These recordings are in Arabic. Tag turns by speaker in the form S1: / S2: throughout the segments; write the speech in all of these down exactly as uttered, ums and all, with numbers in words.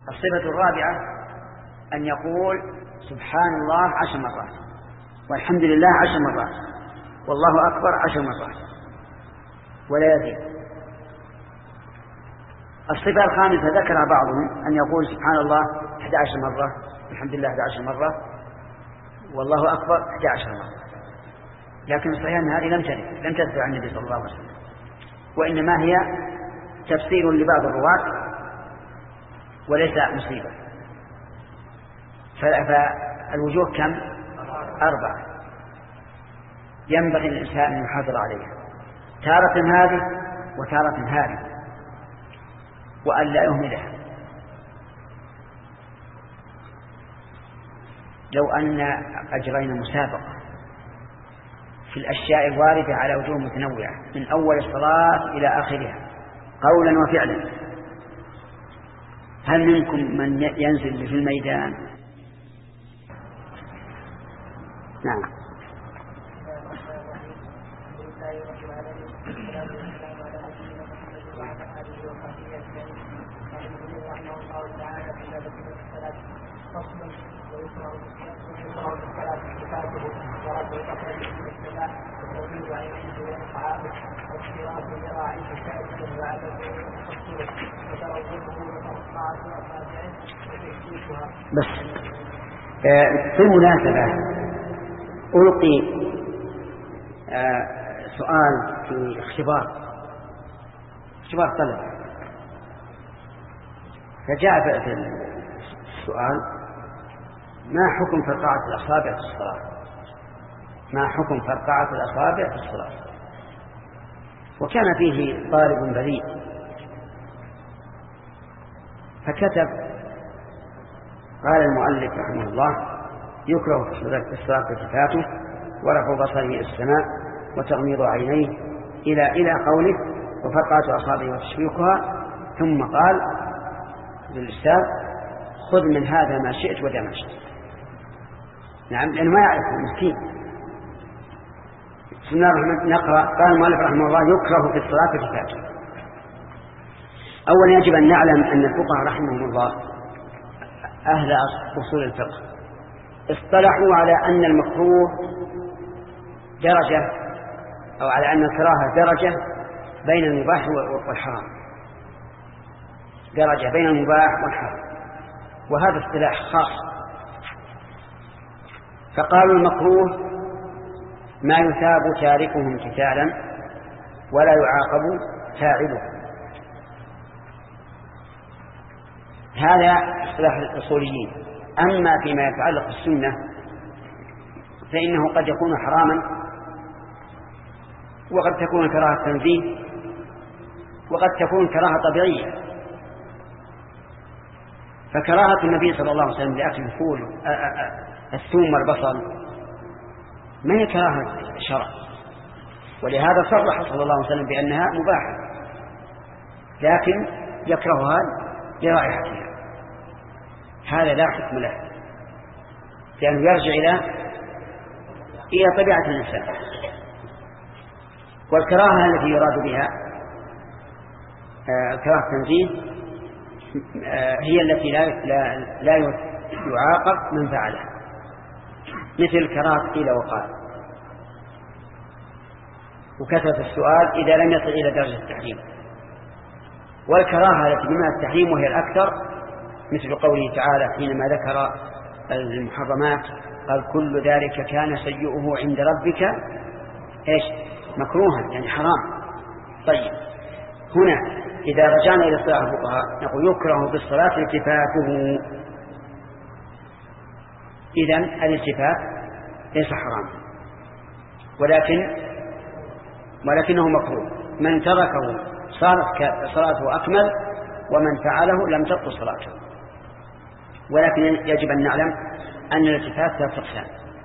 S1: الصفة الرابعة أن يقول سبحان الله عشر مرات، والحمد لله عشر مرات، والله أكبر عشر مرات، ولا يزيد. الصفة الخامسة ذكرها بعضهم أن يقول سبحان الله أحد عشر مرة، الحمد لله أحد عشر مرة، والله أكبر أحد عشر مرة. لكن الصحيح أن هذه لم ترد لم تثبت عن النبي صلى الله عليه وسلم، وإنما هي تفسير لبعض الرواة وليس مصيبة. فالوجوه كم؟ أربعة، ينبغي للإنسان أن يحافظ عليها، تارة هذه وتارة هذه، وأن لا يهملها. لو أن أجرينا مسابقة في الأشياء الواردة على وجوه متنوعة من أول الصلاة إلى آخرها قولا وفعلا، هل منكم من ينزل في الميدان؟ نعم. بس في المناسبة ألقي سؤال في اختبار اختبار طلب، فجاء في السؤال: ما حكم فرقعة الأصابع في الصلاة؟ ما حكم فرقعة الأصابع في الصلاة؟ وكان فيه طالب بريء فكتب: قال المؤلف رحمه الله: يكره في الصلاة التفاته ورفع بصره إلى السماء وتغميض عينيه إلى إلى قوله وفرقعة أصابعه وتشبيكها، ثم قال للأستاذ: خذ من هذا ما شئت ودع ما شئت. نعم، لأنه ما يعرف المسكين. بسم الله الرحمن الرحيم. نقرأ. قال المؤلف رحمه الله: يكره في الصلاة التفاته. أولا يجب أن نعلم أن الفقهاء رحمهم الله أهل أصول الفقه اصطلحوا على أن المكروه درجة، أو على أن الكراهة درجة بين المباح والحرام، درجة بين المباح والحرام، وهذا اصطلاح خاص. فقالوا المكروه ما يثاب تاركه امتثالا ولا يعاقب فاعله. هذا اصطلاح الأصوليين. أما فيما يتعلق بالسنة فإنه قد يكون حراما، وقد تكون كراهة تنزيه، وقد تكون كراهة طبيعية. فكراهة النبي صلى الله عليه وسلم لأكل الفول الثوم والبصل ما هي كراهة شرع، ولهذا صرح صلى الله عليه وسلم بأنها مباحة، لكن يكرهها لرائحتها. هذا لا حكم له، لأنه يرجع إلى إلى طبيعة الإنسان. والكراهة التي يراد بها كراهة التنزيه هي التي لا لا لا يعاقب من فعلها، مثل كراهة قيل وقال وكثرة السؤال إذا لم يصل إلى درجة التحريم. والكراهة التي بمعنى التحريم وهي الأكثر مثل قوله تعالى حينما ذكر المحرمات قال: كل ذلك كان سيئه عند ربك إيش؟ مكروها، يعني حرام. طيب، هنا إذا رجعنا إلى اصطلاح الفقهاء نقول يكره بالصلاة التفاته. إذن الالتفات ليس حرام، ولكن ولكنه مكروه. من تركه صارت صلاته أكمل، ومن فعله لم تبطل صلاته. ولكن يجب أن نعلم أن الالتفات ثلاث أقسام: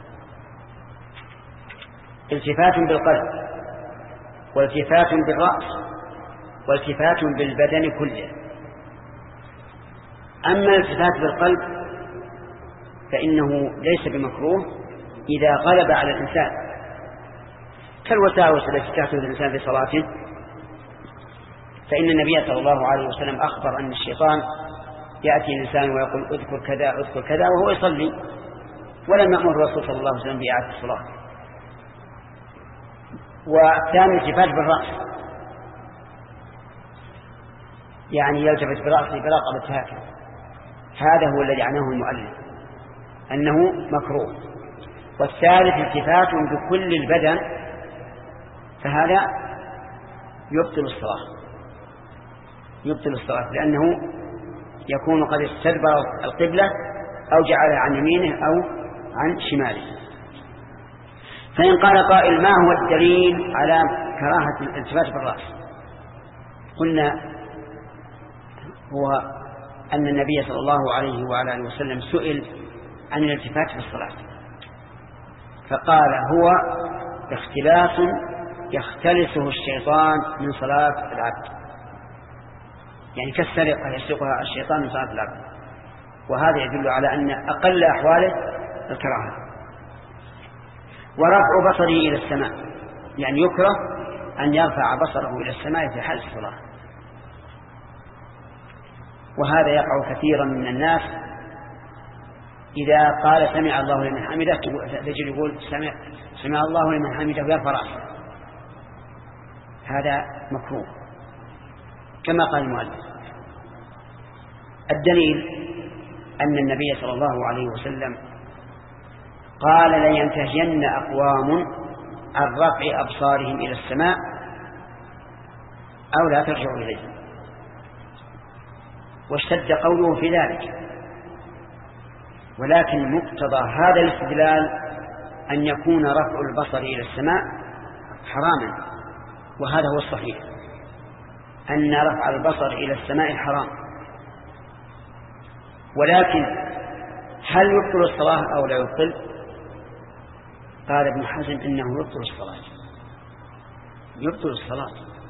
S1: التفات بالقلب، والتفات بالرأس، والتفات بالبدن كله. أما الالتفات بالقلب فإنه ليس بمكروه إذا غلب على الإنسان، كالوساوس التي تحدث الإنسان في صلاته، فإن النبي صلى الله عليه وسلم أخبر أن الشيطان يأتي الإنسان ويقول اذكر كذا اذكر كذا وهو يصلي، ولم يأمر الرسول صلى الله عليه وسلم بإعادة الصلاة. والثاني التفات بالرأس، يعني يلتفت برأسه برقبة هكذا، هذا هو الذي عناه المؤلف أنه مكروه. والثالث التفات بكل البدن، فهذا يبطل الصلاة يبطل الصلاة لأنه يكون قد استدبر القبلة أو جعلها عن يمينه أو عن شماله. فإن قال قائل ما هو الدليل على كراهة الالتفات بالرأس؟ قلنا هو أن النبي صلى الله عليه وعلى آله وسلم سئل عن الالتفات في الصلاة فقال هو اختلاس يختلسه الشيطان من صلاة العبد، يعني كالسرقة يسرقها الشيطان من صلاة العبد، وهذا يدل على أن أقل أحواله الكراهة. ورفع بصره إلى السماء، يعني يكره أن يرفع بصره إلى السماء في حال الصلاة، وهذا يقع كثيرا من الناس إذا قال سمع الله لمن حمده تجد يقول سمع, سمع الله لمن حمده ويرفع رأسه، هذا مكروه كما قال المؤلف. الدليل أن النبي صلى الله عليه وسلم قال لينتهين أقوام عن رفع أبصارهم إلى السماء أو لا ترجعوا إليه، واشتد قوله في ذلك، ولكن مقتضى هذا الاستدلال أن يكون رفع البصر إلى السماء حراما، وهذا هو الصحيح أن رفع البصر إلى السماء حرام. ولكن هل يبطل الصلاة أو لا يبطل؟ قال ابن حزم إنه يبطل الصلاة يبطل الصلاة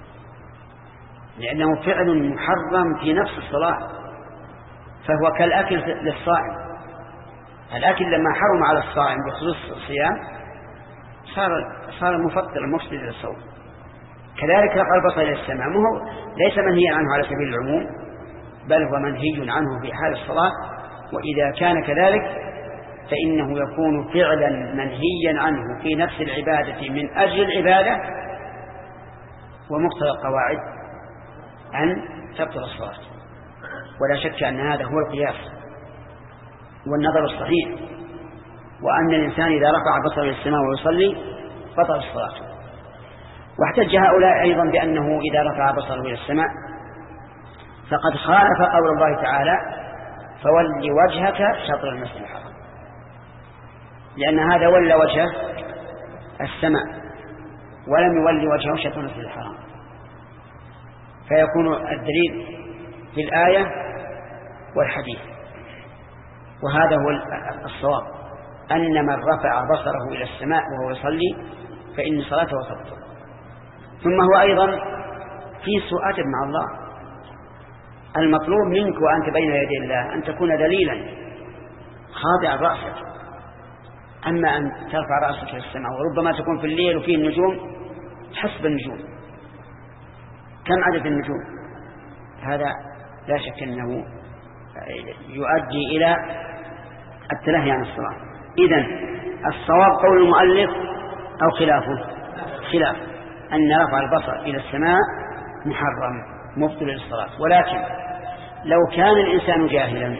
S1: لأنه فعل محرم في نفس الصلاة، فهو كالأكل للصائم. الأكل لما حرم على الصائم بخصوص الصيام صار صار مفطر مفسد للصوم. كذلك رفع البصر إلى السماء هو ليس منهيا عنه على سبيل العموم، بل هو منهي عنه في حال الصلاة، وإذا كان كذلك فإنه يكون فعلا منهيا عنه في نفس العبادة من أجل العبادة، ومقتضى القواعد أن تبطل الصلاة. ولا شك أن هذا هو القياس والنظر الصحيح، وأن الإنسان إذا رفع بصره إلى السماء ويصلي بطل الصلاة. واحتج هؤلاء أيضا بأنه إذا رفع بصره إلى السماء فقد خالف قول الله تعالى فولي وجهك شطر المسجد الحرام، لأن هذا ولى وجهه السماء ولم يولي وجهه شطر المسجد الحرام، فيكون الدليل في الآية والحديث. وهذا هو الصواب، أن من رفع بصره إلى السماء وهو يصلي فإن صلاته تبطل. ثم هو أيضا في سوء أدب مع الله. المطلوب منك وأنت بين يدي الله أن تكون دليلا خاضعا رأسك، أما أن ترفع رأسك إلى السماء وربما تكون في الليل وفيه النجوم تحسب النجوم، كم عدد النجوم؟ هذا لا شك أنه يؤدي إلى التلهي عن الصلاة. إذن الصواب قول المؤلف أو خلافه؟ خلاف، أن رفع البصر إلى السماء محرم مبطل للصلاة. ولكن لو كان الإنسان جاهلا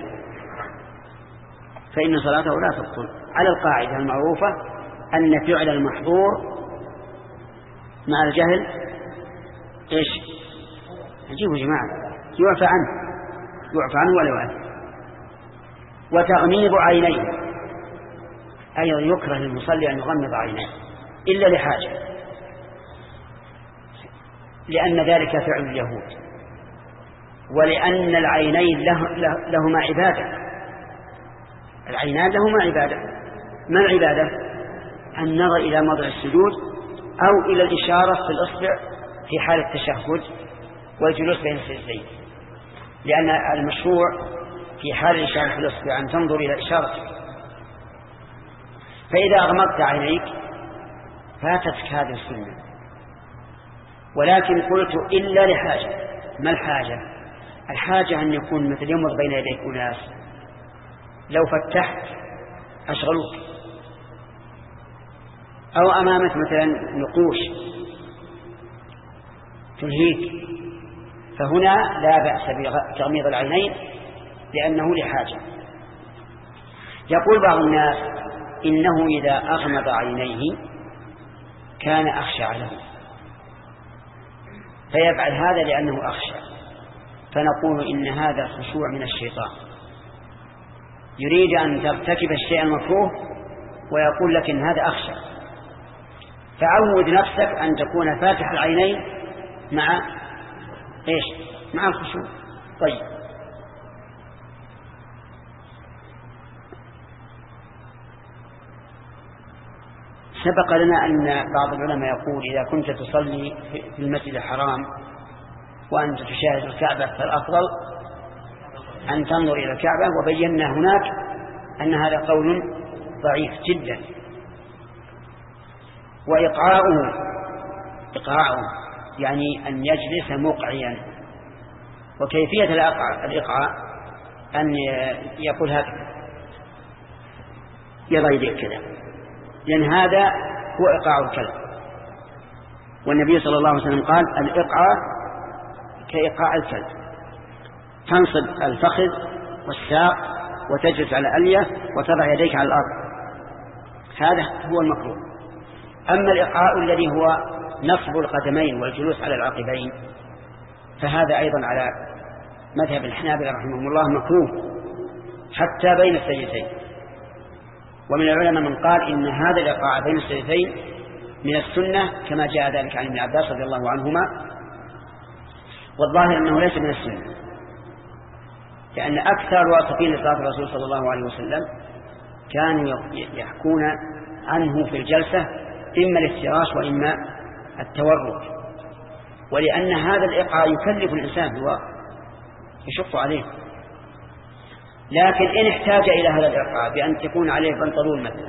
S1: فإن صلاته لا تبطل، على القاعدة المعروفة أن فعل المحظور مع الجهل إيش؟ عجيب يا جماعة، يعفى عنه يعفى عنه ولا يعفى. وتغميض عينيه أيضا يكره للمصلي أن يغمض عينيه إلا لحاجة، لأن ذلك فعل اليهود، ولأن العينين له لهما عبادة، العينان لهما عبادة. ما العبادة؟ النظر إلى موضع السجود أو إلى الإشارة في الإصبع في حال التشهد والجلوس بين السجدين، لأن المشروع في حال الإشارة في الإصبع أن تنظر إلى إشارة، فإذا أغمضت عينيك فاتتك هذه السنة. ولكن قلت إلا لحاجة. ما الحاجة؟ الحاجة أن يكون مثل يمر بين يديك أناس لو فتحت أشغلوك، أو أمامك مثلا نقوش تلهيك، فهنا لا بأس بتغميض العينين لأنه لحاجة. يقول بعض الناس إنه إذا أغمض عينيه كان أخشع له، فيفعل هذا لأنه أخشع، فنقول إن هذا خشوع من الشيطان، يريد أن ترتكب الشيء المكروه ويقول لك إن هذا أخشع، فعود نفسك أن تكون فاتح العينين مع إيش؟ مع الخشوع. طيب، سبق لنا أن بعض العلماء يقول إذا كنت تصلي في المسجد الحرام وأنت تشاهد الكعبة فالأفضل أن تنظر إلى الكعبة، وبينا هناك أن هذا قول ضعيف جدا. وإقعاؤه إقعاؤه يعني أن يجلس مقعيا، وكيفية الإقعاء أن يقول هكذا يضع يديه كذا، لأن هذا هو إقعاء الكلب، والنبي صلى الله عليه وسلم قال الإقعاء كإقعاء الكلب، تنصب الفخذ والساق وتجلس على الألية وتضع يديك على الأرض، هذا هو المكروه. أما الإقعاء الذي هو نصب القدمين والجلوس على العقبين فهذا أيضا على مذهب الحنابلة رحمهم الله مكروه حتى بين السجدتين. ومن العلماء من قال إن هذا الإقعاء بين السجدتين من السنة كما جاء ذلك عن ابن عباس رضي الله عنهما، والظاهر أنه ليس من السنة، لأن أكثر الواثقين لصلاة الرسول صلى الله عليه وسلم كانوا يحكون عنه في الجلسة إما الافتراش وإما التورك، ولأن هذا الإقعاء يكلف الإنسان ويشق عليه. لكن إن احتاج إلى هذا الإقعاء بأن تكون عليه بنطلون مثلا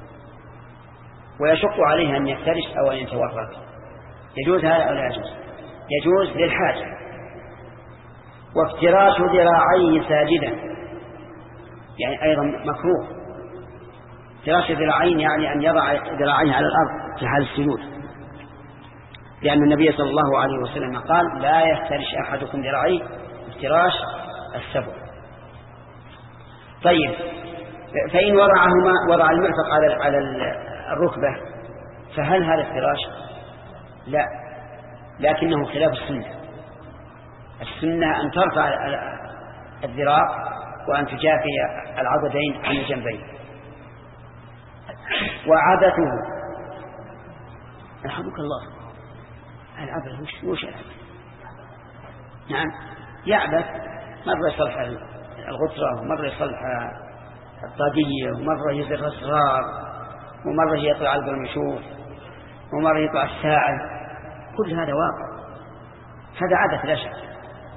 S1: ويشق عليه أن يفترش أو أن يتورك، يجوز هذا أو لا يجوز؟ يجوز للحاجة. وافتراش ذراعيه ساجدا يعني أيضا مكروه. افتراش الذراعين يعني أن يضع ذراعيه على الأرض في حال السجود، لأن النبي صلى الله عليه وسلم قال لا يفترش أحدكم ذراعيه افتراش السبع. طيب، فإن وضعهما وضع المرفق على على الركبة فهل هذا افتراش؟ لا، لكنه خلاف السنة. السنة أن ترفع الذراع وأن تجافي العضدين عن الجنبين. وعادته يرحمك الله العبث، وش وش العبث؟ نعم، يعبث، مرة يصلح الغترة ومرة يصلح الطاقية ومرة يزر الأسرار ومرة يطلع على المشوف ومرة يطلع الساعة، كل هذا واقع، هذا عبث لا شك.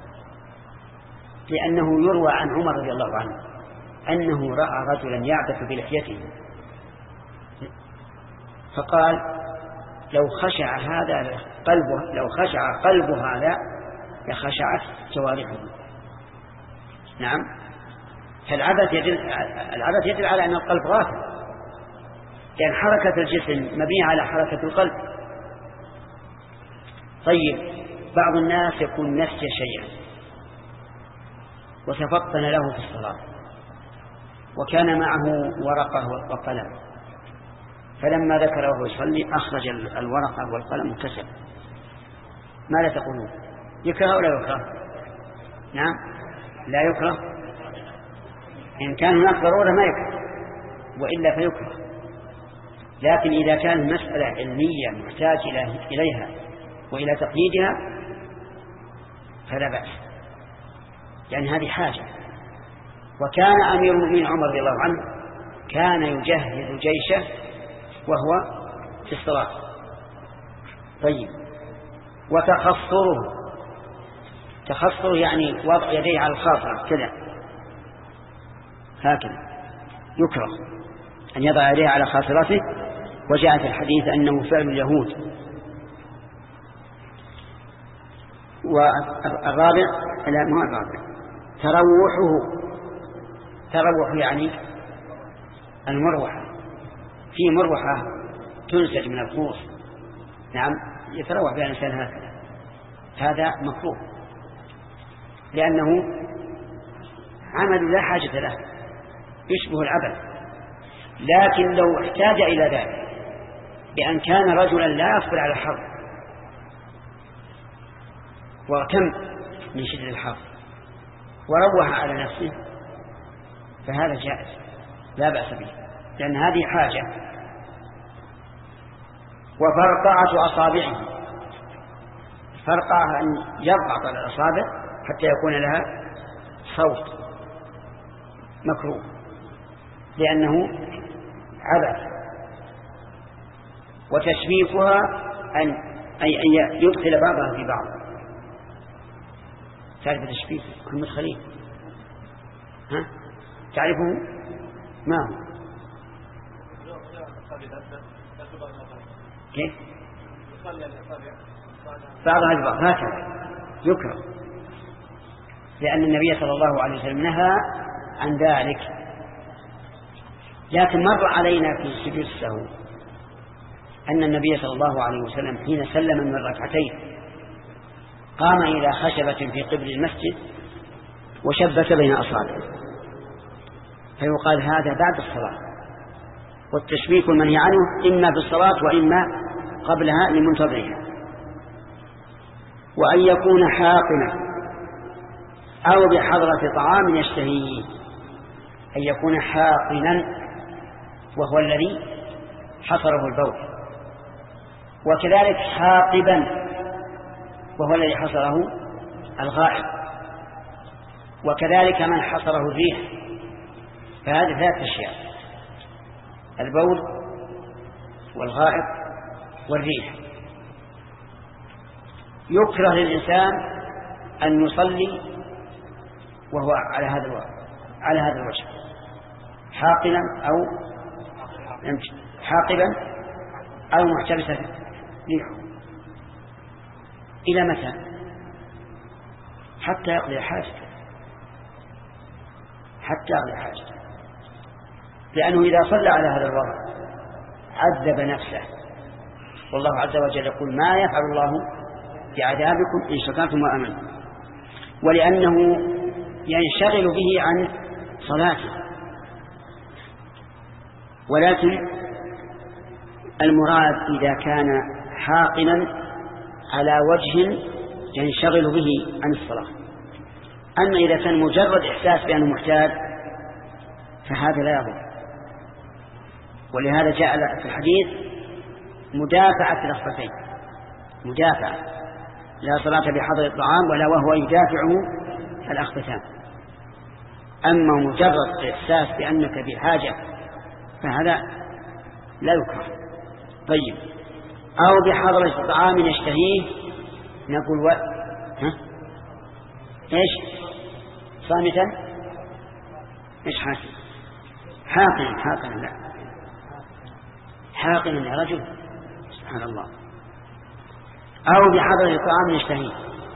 S1: لأنه يروى عن عمر رضي الله عنه أنه رأى رجلا يعبث بلحيته فقال لو خشع هذا قلبه لو خشع قلب هذا لخشعت جوارحه. نعم، فالعبث يدل العبث يدل على أن القلب غافل، لأن حركة الجسم مبنية على حركة القلب. طيب، بعض الناس يكون نسي شيئا وتفطن له في الصلاة وكان معه ورقة وقلم، فلما ذكره يصلي أخرج الورقة والقلم وكسب. ماذا تقولون؟ يكره أو لا يكره؟ نعم، لا يكره. إن كان هناك ضرورة ما يكره، وإلا فيكره. لكن إذا كان المسألة علمية محتاج إليها وإلى تقييدها فلا بأس، يعني هذه حاجة. وكان أمير المؤمنين عمر رضي الله عنه كان يجهز جيشه وهو في الصلاة. طيب، وتخصره تخصره يعني وضع يديه على الخاصرة كذا هكذا، يكره أن يضع يديه على خاصرته، وجاء في الحديث أنه فعل اليهود. والرابع لا ما الرابع تروحه. تروح يعني المروحة، في مروحة تنسج من الخوص، نعم يتروح بها الإنسان هكذا، هذا مكروه لأنه عمل لا حاجة له يشبه العبث. لكن لو احتاج إلى ذلك بأن كان رجلا لا يصبر على الحر وكم من شدة الحر وروح على نفسه فهذا جائز لا بأس به، لأن هذه حاجة. وفرقعة أصابعه، فرقعها أن يرقع على الأصابع حتى يكون لها صوت، مكروه لأنه عبث. وتشبيكها أن أي أن يدخل بعضها في بعض. تعرف التشبيك محمد خليل؟ ها تعرفه؟ ما هو؟ كيف؟ بعضها في بعض هكذا يكره، لأن النبي صلى الله عليه وسلم نهى عن ذلك. لكن مر علينا في سجود السهو أن النبي صلى الله عليه وسلم حين سلم من ركعتين قام إلى خشبة في قبل المسجد وشبك بين أصابعه، فيقال هذا بعد الصلاة. والتشبيك المنهي عنه إما في الصلاة وإما قبلها لمنتظرها. وأن يكون حاقنا أو بحضرة طعام يشتهيه، أن يكون حاقنا وهو الذي حصره البول، وكذلك حاقبا وهو الذي حصره الغائب، وكذلك من حصره الريح. فهذه ثلاث أشياء: البول والغائب والريح. يكره للإنسان أن يصلي وهو على هذا الوجه على هذا الوجه حاقنا أو حاقبا أو محتبسا ريحه. إلى متى؟ حتى يقضي حاجته، حتى يقضي حاجته، لأنه إذا صلى على هذا الوضع عذب نفسه. والله عز وجل يقول: ما يفعل الله بعذابكم إن شكرتم وآمنتم. ولأنه ينشغل به عن صلاته. ولكن المراد إذا كان حاقنا على وجه ينشغل به عن الصلاة. أما إذا كان مجرد إحساس بأنه محتاج فهذا لا يضر. ولهذا جاء في الحديث مدافعة الأخبثين، مدافعة، لا صلاة بحضر الطعام ولا وهو يدافعه الأخبثان. أما مجرد إحساس بأنك بحاجة فهذا لا يكره. طيب، أو بحضرة طعام يشتهيه، نقول و... ها؟ إيش صامتا؟ إيش حاسم؟ حاقنا حاقنا لا حاقنا يا رجل، سبحان الله. أو بحضرة طعام يشتهيه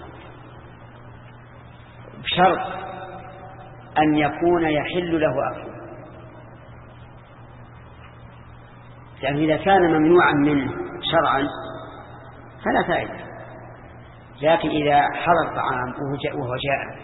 S1: بشرط أن يكون يحل له أكله. يعني إذا كان ممنوعا منه شرعا فلا فائدة. لكن إذا حضر طعام وهو جائع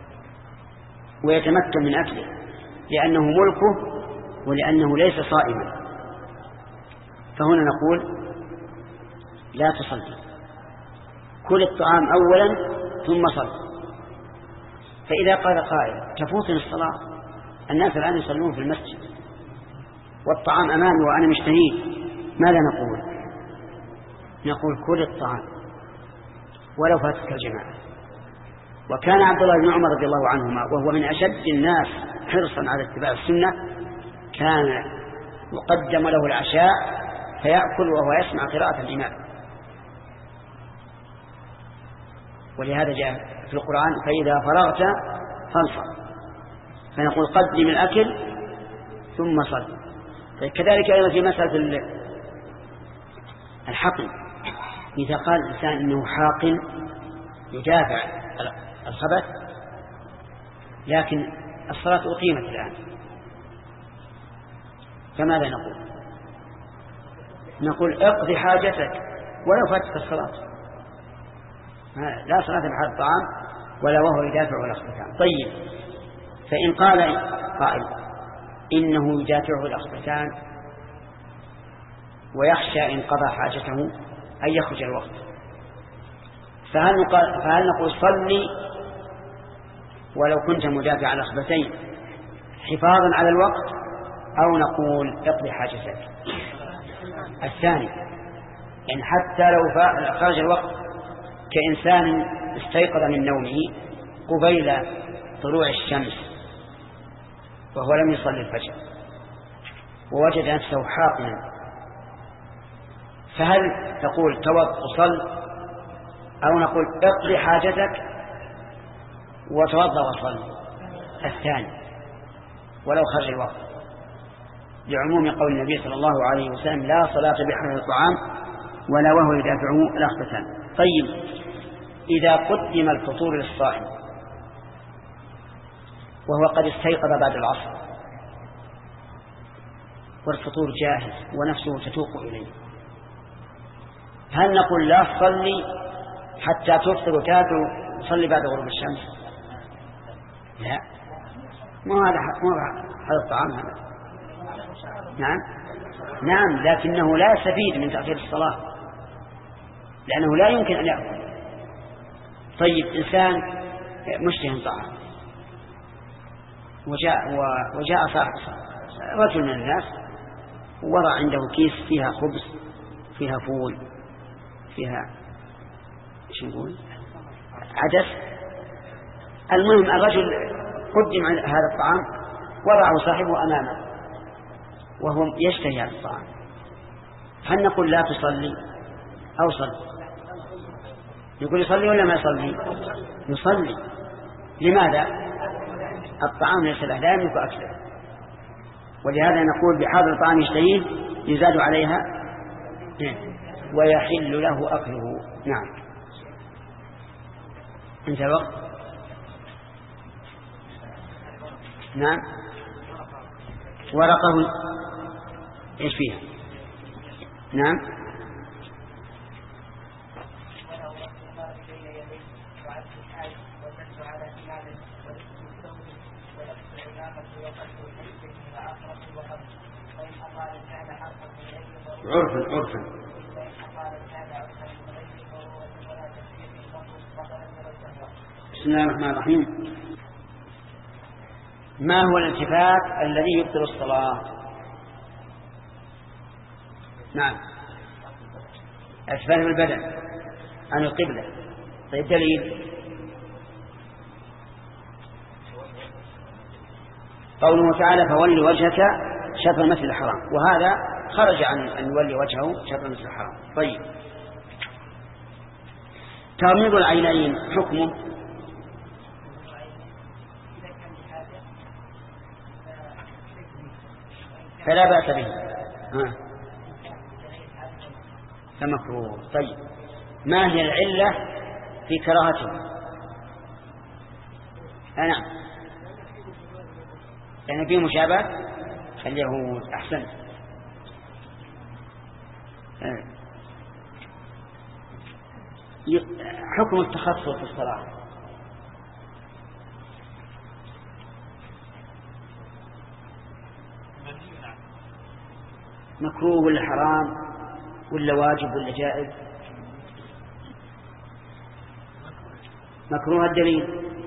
S1: ويتمكن من أكله لأنه ملكه ولأنه ليس صائما، فهنا نقول لا تصلي، كل الطعام أولا ثم صل. فإذا قال قائل: تفوتني الصلاة، الناس الآن يصلون في المسجد والطعام أمامي وأنا مشتهيه، ماذا نقول؟ نقول: كل الطعام ولو فاتك الجماعة. وكان عبد الله بن عمر رضي الله عنهما وهو من أشد الناس حرصا على اتباع السنة كان يقدم له العشاء فيأكل وهو يسمع قراءة الإمام. ولهذا جاء في القرآن: فإذا فرغت فانصب. فنقول: قدم الأكل ثم صل. كذلك أيضا في مسألة الحقن، إذا قال الإنسان إنه حاقن يدافع الخبث، لكن الصلاة أقيمت الآن، فماذا نقول؟ نقول اقضي حاجتك ولو فاتت الصلاة، لا صلاة بحال الطعام ولا وهو يدافع ولا خبثان. طيب، فإن قال قائل إنه يدافعه الأخبثان ويخشى إن قضى حاجته أن يخرج الوقت، فهل نقول, فهل نقول صلي ولو كنت مدافع على الأخبثين حفاظا على الوقت، أو نقول اقضي حاجتك؟ الثاني، يعني حتى لو خرج الوقت كإنسان استيقظ من نومه قبيل طلوع الشمس وهو لم يصلي الفجر ووجد نفسه حاقنا، فهل تقول توضأ وصل، أو نقول اقضي حاجتك وتوضأ وصل؟ الثاني، ولو خرج الوقت، لعموم قول النبي صلى الله عليه وسلم لا صلاة بحر الطعام ولا وهو يدافعه الأخبثان. طيب، إذا قدم الفطور للصائم وهو قد استيقظ بعد العصر والفطور جاهز ونفسه تتوق إليه، هل نقول لا تصلي حتى تفطر وتاكل وصلي بعد غروب الشمس؟ لا، ما هذا هذا الطعام هذا. نعم نعم لكنه لا يستفيد من تأخير الصلاة لأنه لا يمكن أن يأكل. طيب، إنسان مشتهي طعام وجاء وجاء صاحب رجل من الناس ووضع عنده كيس فيها خبز فيها فول فيها ايش نقول عدس، المهم الرجل قدم هذا الطعام وضعه صاحبه أمامه وهو يشتهي هذا الطعام، هل نقول لا تصلي أو صلي؟ يقول يصلي ولا ما يصلي؟ يصلي. لماذا؟ الطعام ليس له، لا يملك أكله، ولهذا نقول بحاضر الطعام يشتهيه يزاد عليها ويحل له أكله. نعم. انت وقت. نعم. ورقه ايش فيها؟ نعم. عرفا عرفا بسم الله الرحمن الرحيم. ما هو الالتفات الذي يبطل الصلاة؟ نعم، التفات بالبدن عن القبلة. طيب، دليل قوله تعالى فولي وجهك شطر المسجد الحرام، وهذا خرج عن أن يولي وجهه شطر المسجد الحرام. طيب، تغميض العينين حكمه؟ فلا بأس به، فمكروه. طيب، ما هي العلة في كراهته؟ نعم، يعني فيه مشابهة اليهود. أحسن. حكم التخصص في الصلاة؟ مكروه ولا حرام ولا واجب ولا جائز؟ مكروه. الدليل؟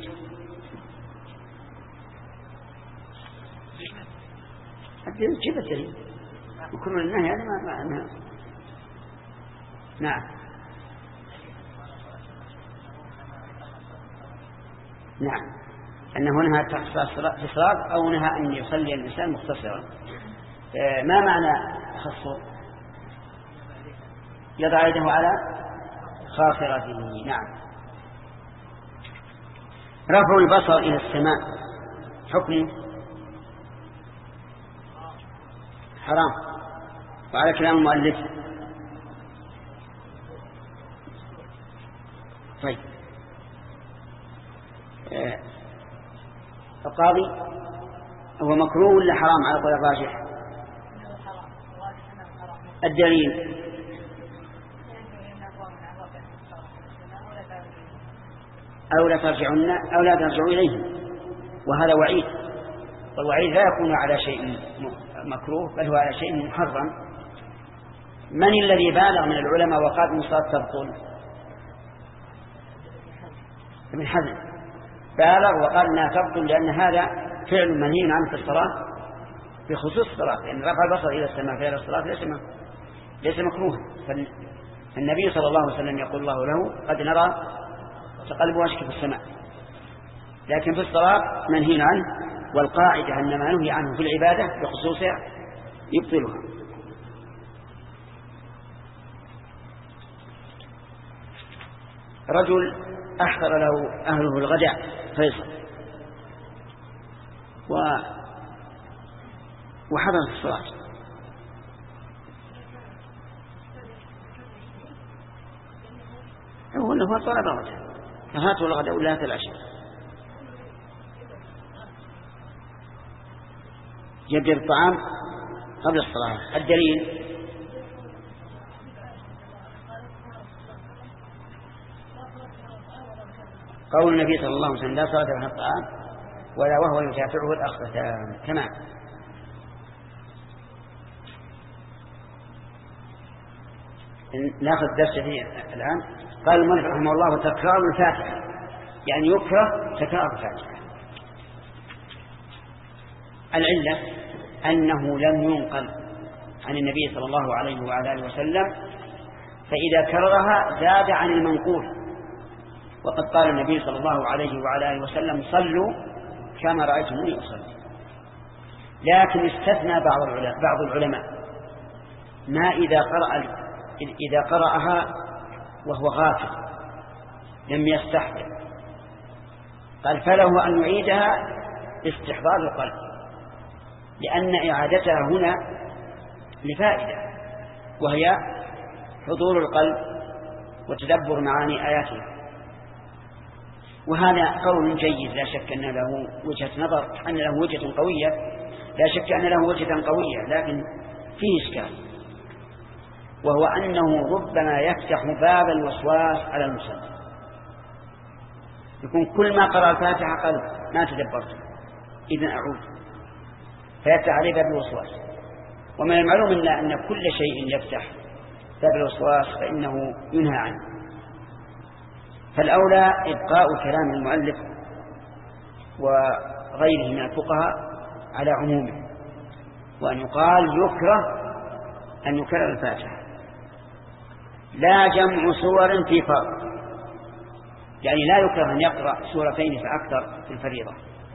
S1: الدليل كيف الدليل؟ مكروه النهي يعني ما ما نعم نعم أنه نهى في الصلاة أو نهى أن يصلي الإنسان مختصرا. ما معنى خصه؟ يضع يده على خاصرته. نعم. رفع البصر إلى السماء حكمه؟ حرام، وعلى كلام المؤلف. طيب، القاضي هو مكروه ولا حرام على قول الراجح؟ الدليل أو لا ترجعون أو لا ترجعوا إليهم، وهذا وعيد، والوعيد لا يكون على شيء مكروه بل هو على شيء محرم. من الذي بالغ من العلماء وقال إن الصلاة تبطل؟ ابن حزم بالغ وقال إنها تبطل لأن هذا فعل منهي عنه في الصلاة بخصوص الصلاة، لأن رفع البصر إلى السماء في الصلاة ليس ليس مكروها. فالنبي صلى الله عليه وسلم يقول الله له قد نرى تقلب وجهك في السماء، لكن في الصلاة منهي عنه، والقاعدة أن ما نهي عنه في العبادة بخصوصها يبطلها. رجل أحضر له أهله الغداء فيصل و... وحضر الصلاة، هو أنه طلب غدا فهاتوا الغداء ولا هات العشاء، يبدأ الطعام قبل الصلاة. الدليل قول النبي صلى الله عليه وسلم لا صلاة مع الطعام ولا وهو يشافعه الأخبثان. تمام. ناخذ درس فيه الآن. قال المؤلف رحمه الله تكرار الفاتحة، يعني يكره تكرار الفاتحة. العلة أنه لم ينقل عن النبي صلى الله عليه وعلى آله وسلم، فإذا كررها زاد عن المنقول، وقد قال النبي صلى الله عليه وعلى آله وسلم صلوا كما رأيتموني أصلي. لكن استثنى بعض العلماء بعض العلماء ما إذا قرأ إذا قرأها وهو غافل لم يستحضر، قال فله أن يعيدها باستحضار القلب، لأن إعادتها هنا لفائدة، وهي حضور القلب وتدبر معاني آياته. وهذا قول جيد لا شك أن له وجهة نظر، أن له وجهة قوية، لا شك أن له وجهة قوية، لكن فيه إشكال، وهو أنه ربما يفتح باب الوسواس على المصلي، يكون كل ما قرأ الفاتحة قال ما تدبرت إذن أعود، فيفتح عليه باب الوسواس. ومن المعلوم أن, أن كل شيء يفتح باب الوسواس فإنه ينهى عنه. فالأولى إبقاء كلام المؤلف وغيره من الفقهاء على عمومه، وأن يقال يكره أن يكرر الفاتحة، لا جمع سور في فرض، يعني لا يكره أن يقرأ سورتين فأكثر في الفريضة،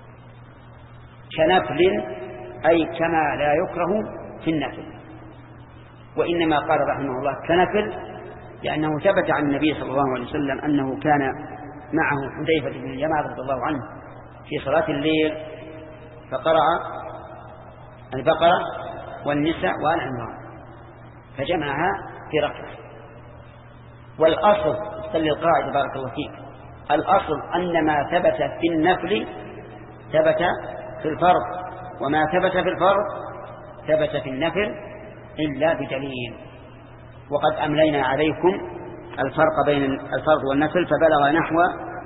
S1: كنفل أي كما لا يكره في النفل. وإنما قال رحمه الله كنفل لأنه ثبت عن النبي صلى الله عليه وسلم أنه كان معه حذيفة بن اليمان رضي الله عنه في صلاة الليل فقرأ البقرة والنساء وآل عمران فجمعها في ركعة. والأصل استل القاعدة بارك الله فيك، الأصل أن ما ثبت في النفل ثبت في الفرض، وما ثبت في الفرض ثبت في النفل إلا بدليل. وقد أملينا عليكم الفرق بين الفرض والنفل فبلغ نحو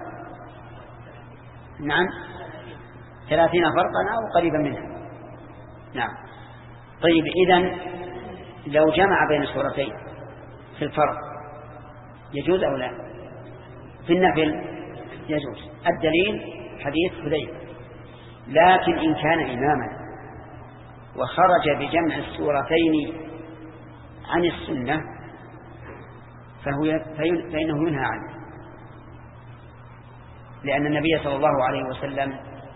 S1: نعم ثلاثين فرقا أو قريبا منها. نعم. طيب إذن لو جمع بين السورتين في الفرض يجوز أو لا؟ في النفل يجوز. الدليل حديث حذيفة. لكن إن كان إماما وخرج بجمع السورتين عن السنة فهو فإنه ينهى عنه، لأن النبي صلى الله عليه وسلم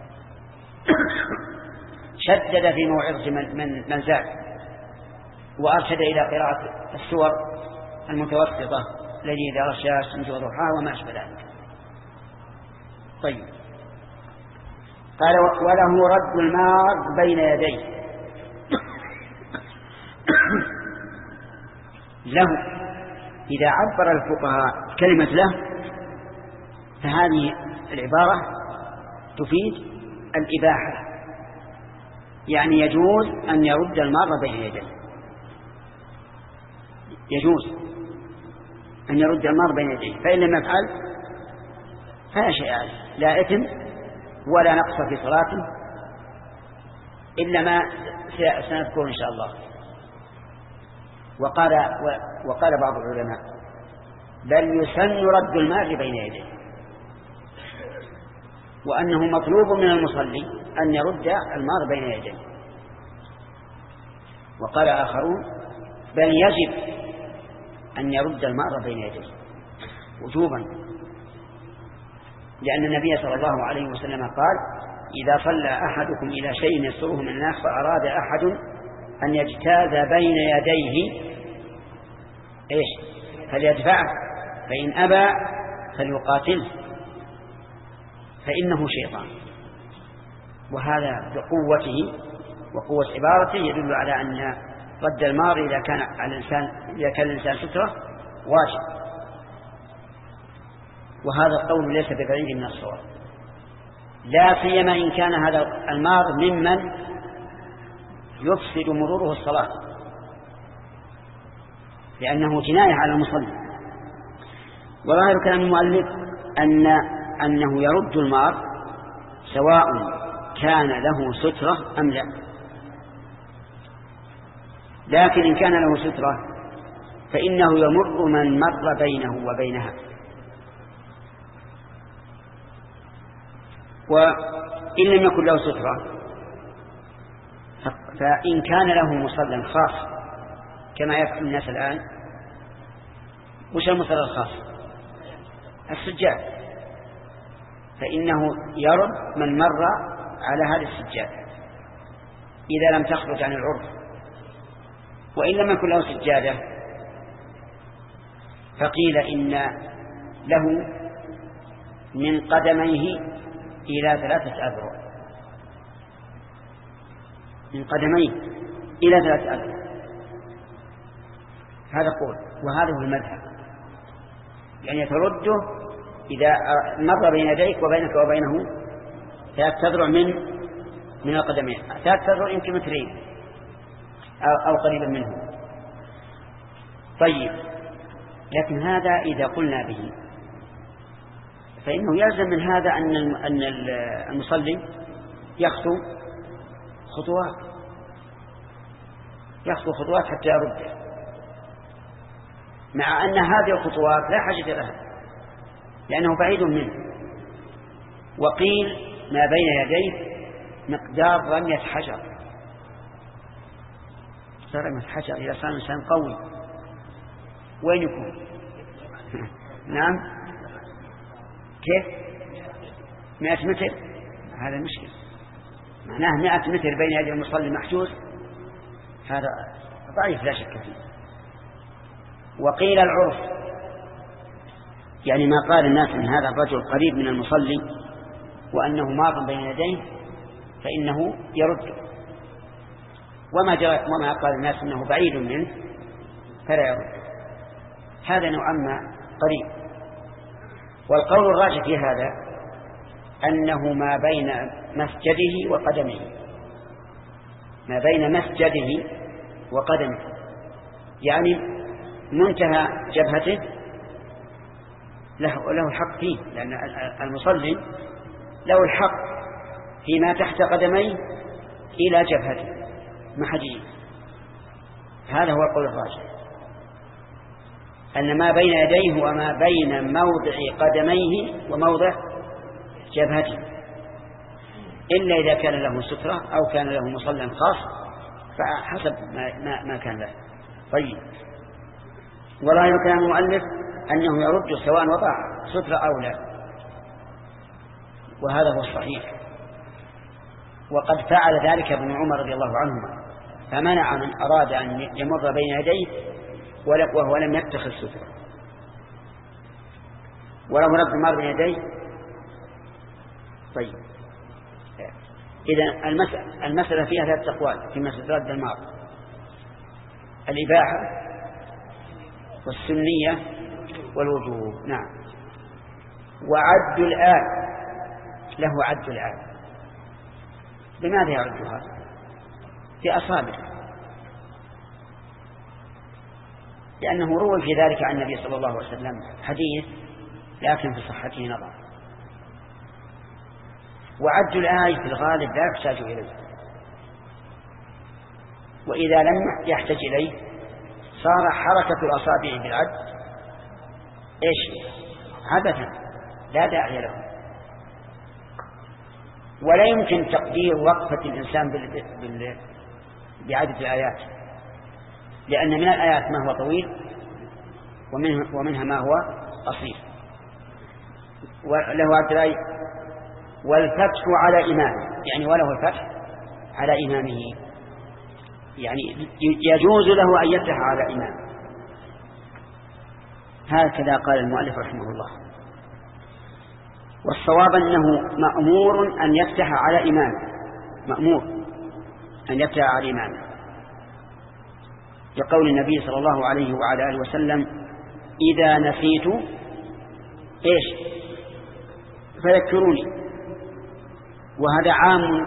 S1: شدد في موعظة من, من, من زاد، وأرشد إلى قراءة السور المتوسطة التي إذا غشاها الشمس وضحاها وما أشبه ذلك. طيب قال وله رد المار بين يديه له. إذا عبر الفقهاء كلمة له فهذه العبارة تفيد الإباحة، يعني يجوز أن يرد المار بين يديه، يجوز أن يرد المار بين يديه، فإن لم يفعل فلا شيء عليه، لا إثم ولا نقص في صلاته إلا ما سنذكر إن شاء الله. وقال, وقال بعض العلماء بل يسن رد المال بين يديه، وأنه مطلوب من المصلي أن يرد المال بين يديه. وقال آخرون بل يجب أن يرد المال بين يديه وجوبا، لأن النبي صلى الله عليه وسلم قال إذا صلى أحدكم إلى شيء يسره من الناس فأراد أحد أن يجتاز بين يديه إيش فليدفعه، فإن أبى فليقاتله فإنه شيطان. وهذا بقوته وقوة عبارته يدل على أن رد المار إذا كان على الإنسان إذا كان الإنسان سترة واجب، وهذا القول ليس ببعيد من الصواب، لا سيما إن كان هذا المار ممن يفسد مروره الصلاة، لأنه جناية على المصلي. وظاهر كلام المؤلف أن أنه يرد المار سواء كان له سترة أم لا، لكن إن كان له سترة فإنه يمر من مر بينه وبينها، وإن لم يكن له سترة فإن كان له مصلى خاص كما يفعل الناس الآن. وش المصلى الخاص؟ السجاد، فإنه يرد من مر على هذا السجاد إذا لم تخرج عن العرف. وإن لم يكن له سجادة فقيل إن له من قدميه إلى ثلاثة أذرع، من قدميه إلى ثلاثة أذرع، هذا قول، وهذا هو المذهب، يعني ترده إذا مر بين يديك وبينك وبينه ثلاثة أذرع من من القدمين، ثلاثة أذرع يمكن مترين أو, أو قريبا منه. طيب، لكن هذا إذا قلنا به فإنه يلزم من هذا أن أن المصلي يخطو خطوات يخطو خطوات حتى يرده، مع أن هذه الخطوات لا حاجة لها لأنه بعيد منه. وقيل ما بين يديه مقدار رمية حجر، رمية حجر إذا صار إنسان قوي وين يكون؟ نعم، كيف؟ مئة متر، هذا مشكلة، معناه مئة متر بين يدي المصلي محجوز، هذا ضعيف لا شك فيه. وقيل العرف، يعني ما قال الناس من هذا الرجل قريب من المصلي وأنه ماض بين يديه فإنه يرد، وما جرت وما قال الناس أنه بعيد منه فلا يرد، هذا نوعا ما قريب. والقول الراجح في هذا أنه ما بين مسجده وقدمه، ما بين مسجده وقدمه، يعني منتهى جبهته له, له الحق فيه، لأن المصلي له الحق فيما تحت قدميه إلى جبهته محجيه. هذا هو القول الراجح، أن ما بين يديه وما بين موضع قدميه وموضع جبهته، إلا إذا كان له سترة أو كان له مصلى خاص فحسب ما, ما, ما كان له. طيب، ولا يمكن المؤلف أنه يرد سواء وضع سترة أو لا، وهذا هو الصحيح. وقد فعل ذلك ابن عمر رضي الله عنهما، فمنع من أراد أن يمر بين يديه وهو لم يتخذ سترة، ولو رد مر بين يديه. طيب، إذن المسألة, المسألة فيها ثلاث أقوال في مسألة رد المار: الإباحة والسنية والوجوب. نعم. وعد الآن له عد الآية. بماذا يعدها؟ بأصابعه، لأنه روى في ذلك عن النبي صلى الله عليه وسلم حديث لكن في صحته نظر. وعد الآية في الغالب لا يحتاج إليه، وإذا لم يحتاج إليه صار حركة الأصابع بالعد إيش؟ عبثا لا داعي له. ولا يمكن تقدير وقفة الإنسان بال... بال... بعدد الآيات، لأن من الآيات ما هو طويل ومنها, ومنها ما هو قصير. وله عبد الآية والفتح على إمامه، يعني وله الفتح على إمامه، يعني يجوز له أن يفتح على إمامه. هكذا قال المؤلف رحمه الله. والصواب أنه مأمور أن يفتح على إمامه، مأمور أن يفتح على إمامه، لقول النبي صلى الله عليه وعلى آله وسلم إذا نسيت إيش فذكروني. وهذا عام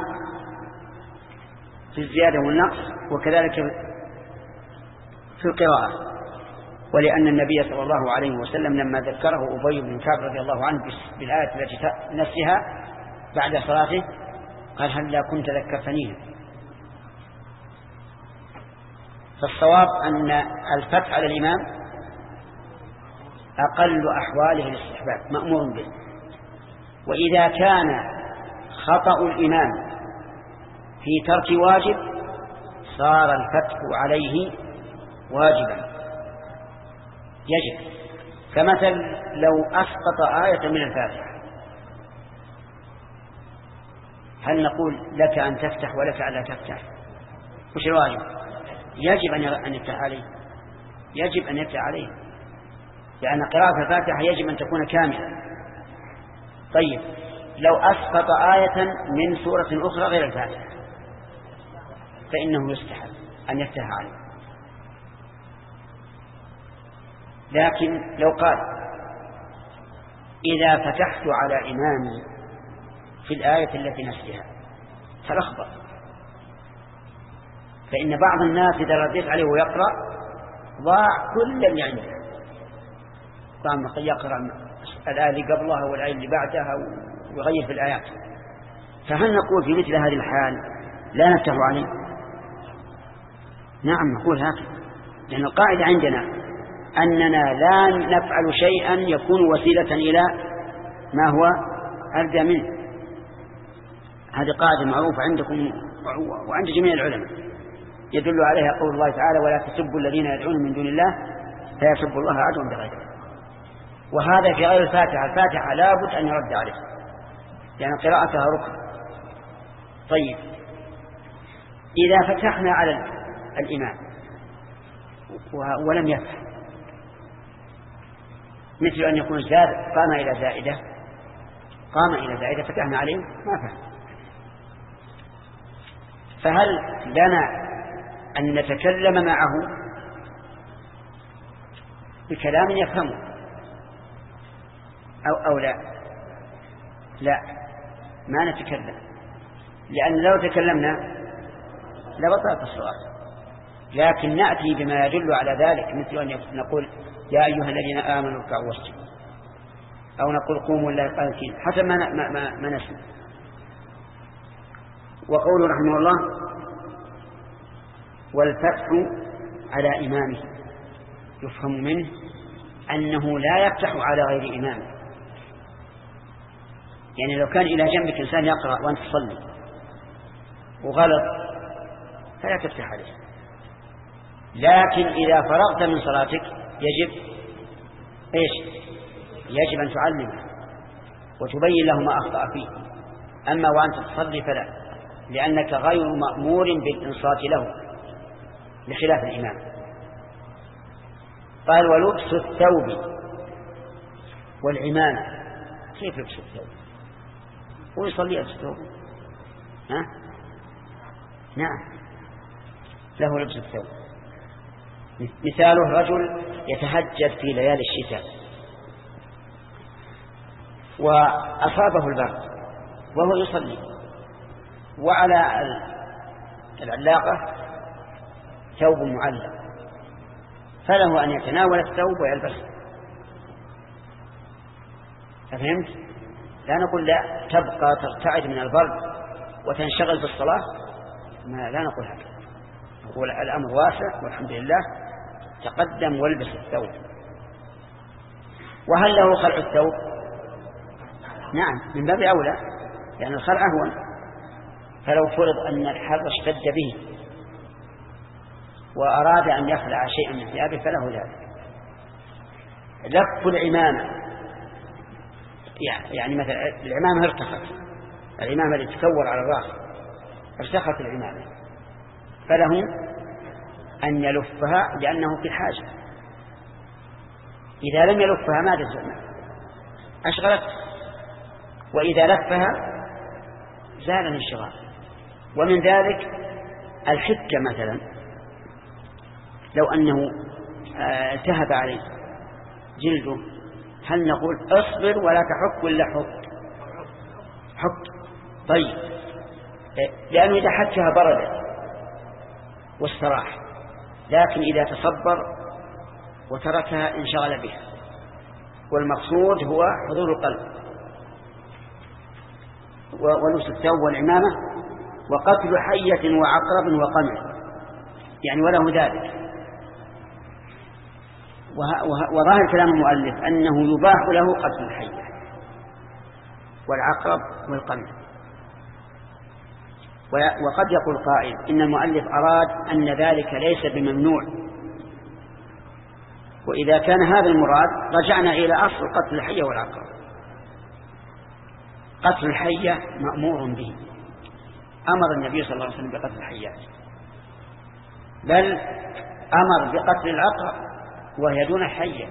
S1: في الزيادة والنقص، وكذلك في القراءة. ولأن النبي صلى الله عليه وسلم لما ذكره أبي بن كعب رضي الله عنه بالآية التي نسيها بعد صلاته قال هل لا كنت ذكرتنيها. فالصواب أن الفتح على الإمام أقل أحواله الاستحباب مأمور به. وإذا كان خطأ الإمام في ترك واجب صار الفتح عليه واجبا يجب. كمثل لو أسقط آية من الفاتحة هل نقول لك أن تفتح ولك أن لا تفتح؟ وش الواجب؟ يجب أن يفتح عليه، يجب أن يفتح عليه، لأن قراءة الفاتحة يجب أن تكون كاملة. طيب لو أسقط آية من سورة أخرى غير الفاتحة فإنه يستحب أن يفتح عليه. لكن لو قال إذا فتحت على إمامي في الآية التي نسيها فلخبط، فإن بعض الناس إذا رديت عليه ويقرأ ضاع كل اللي عنده، قام يقرأ الآية اللي قبلها والآية اللي بعدها ويغير في الآيات. فهل نقول في مثل هذه الحال لا نفتح عليه؟ نعم نقول هكذا، لأن القاعدة عندنا أننا لا نفعل شيئا يكون وسيلة إلى ما هو أردى منه. هذه قاعدة معروفة عندكم وعند جميع العلماء يدل عليها قول الله تعالى ولا تسبوا الذين يدعون من دون الله فيسبوا الله عدوا بغيره. وهذا في غير الفاتحة، الفاتحة لابد أن يرد عليه لأن قراءتها ركن. طيب إذا فتحنا على الإمام ولم يفتح، مثل أن يكون زاد قام إلى زائدة قام إلى زائدة فتحنا عليه ما فهم، فهل لنا أن نتكلم معه بكلام يفهمه أو, أو لا؟ لا ما نتكلم، لأن لو تكلمنا لبطلت الصلاة. لكن نأتي بما يدل على ذلك، مثل أن نقول يا أيها الذين آمنوا اركعوا واسجدوا، أو نقول قوموا لله قانتين حتى ما ما ما, ما نسمع. وقوله رحمه الله والفتح على إمامه يفهم منه أنه لا يفتح على غير إمامه. يعني لو كان إلى جنبك إنسان يقرأ وأنت تصلي وغلط فلا تفتح عليه، لكن إذا فرغت من صلاتك يجب إيش؟ يجب أن تعلمه وتبين له ما أخطأ فيه. أما وأنت تصلي فلا، لأنك غير مأمور بالإنصات له بخلاف الإمام. قال ولبس الثوب والعمامة. كيف لبس الثوب؟ ويصلي لبس الثوب؟ ها؟ نعم له لبس الثوب. مثاله رجل يتهجد في ليالي الشتاء وأصابه البرد وهو يصلي. وعلى العلاقة ثوب معلق، فله أن يتناول الثوب ويلبسه. فهمت؟ لا نقول لا تبقى ترتعد من البرد وتنشغل بالصلاة، ما لا نقول هكذا. نقول الأمر واسع والحمد لله، تقدم والبس الثوب. وهل له خلع الثوب؟ نعم، من باب أولى، لأن الخلع أهون. فلو فرض أن الحر اشتد به وأراد أن يخلع شيئا من ثيابه فله ذلك. لف العمامة، يعني مثلا العمامة ارتخت، العمامة اللي تكور على الرأس ارتخت العمامة، فله أن يلفها لأنه في حاجة. إذا لم يلفها ماذا تسمى؟ أشغلت. وإذا لفها زال الانشغال. ومن ذلك الحكة مثلا، لو أنه التهب عليه جلده، هل نقول اصبر ولا تحك ولا حك؟ حك. طيب، لأنه إذا حكها برد واستراح، لكن إذا تصبر وتركها انشغل بها. والمقصود هو حضور القلب ولبس الثوب والعمامة وقتل حية وعقرب وقمع، يعني وله ذلك. وظاهر كلام المؤلف أنه يباح له قتل الحية والعقرب والقمع. وقد يقول قائل إن المؤلف أراد أن ذلك ليس بممنوع، وإذا كان هذا المراد رجعنا إلى أصل قتل الحية والعقرب. قتل الحية مأمور به، أمر النبي صلى الله عليه وسلم بقتل الحيات، بل أمر بقتل العقرب وهي دون الحية،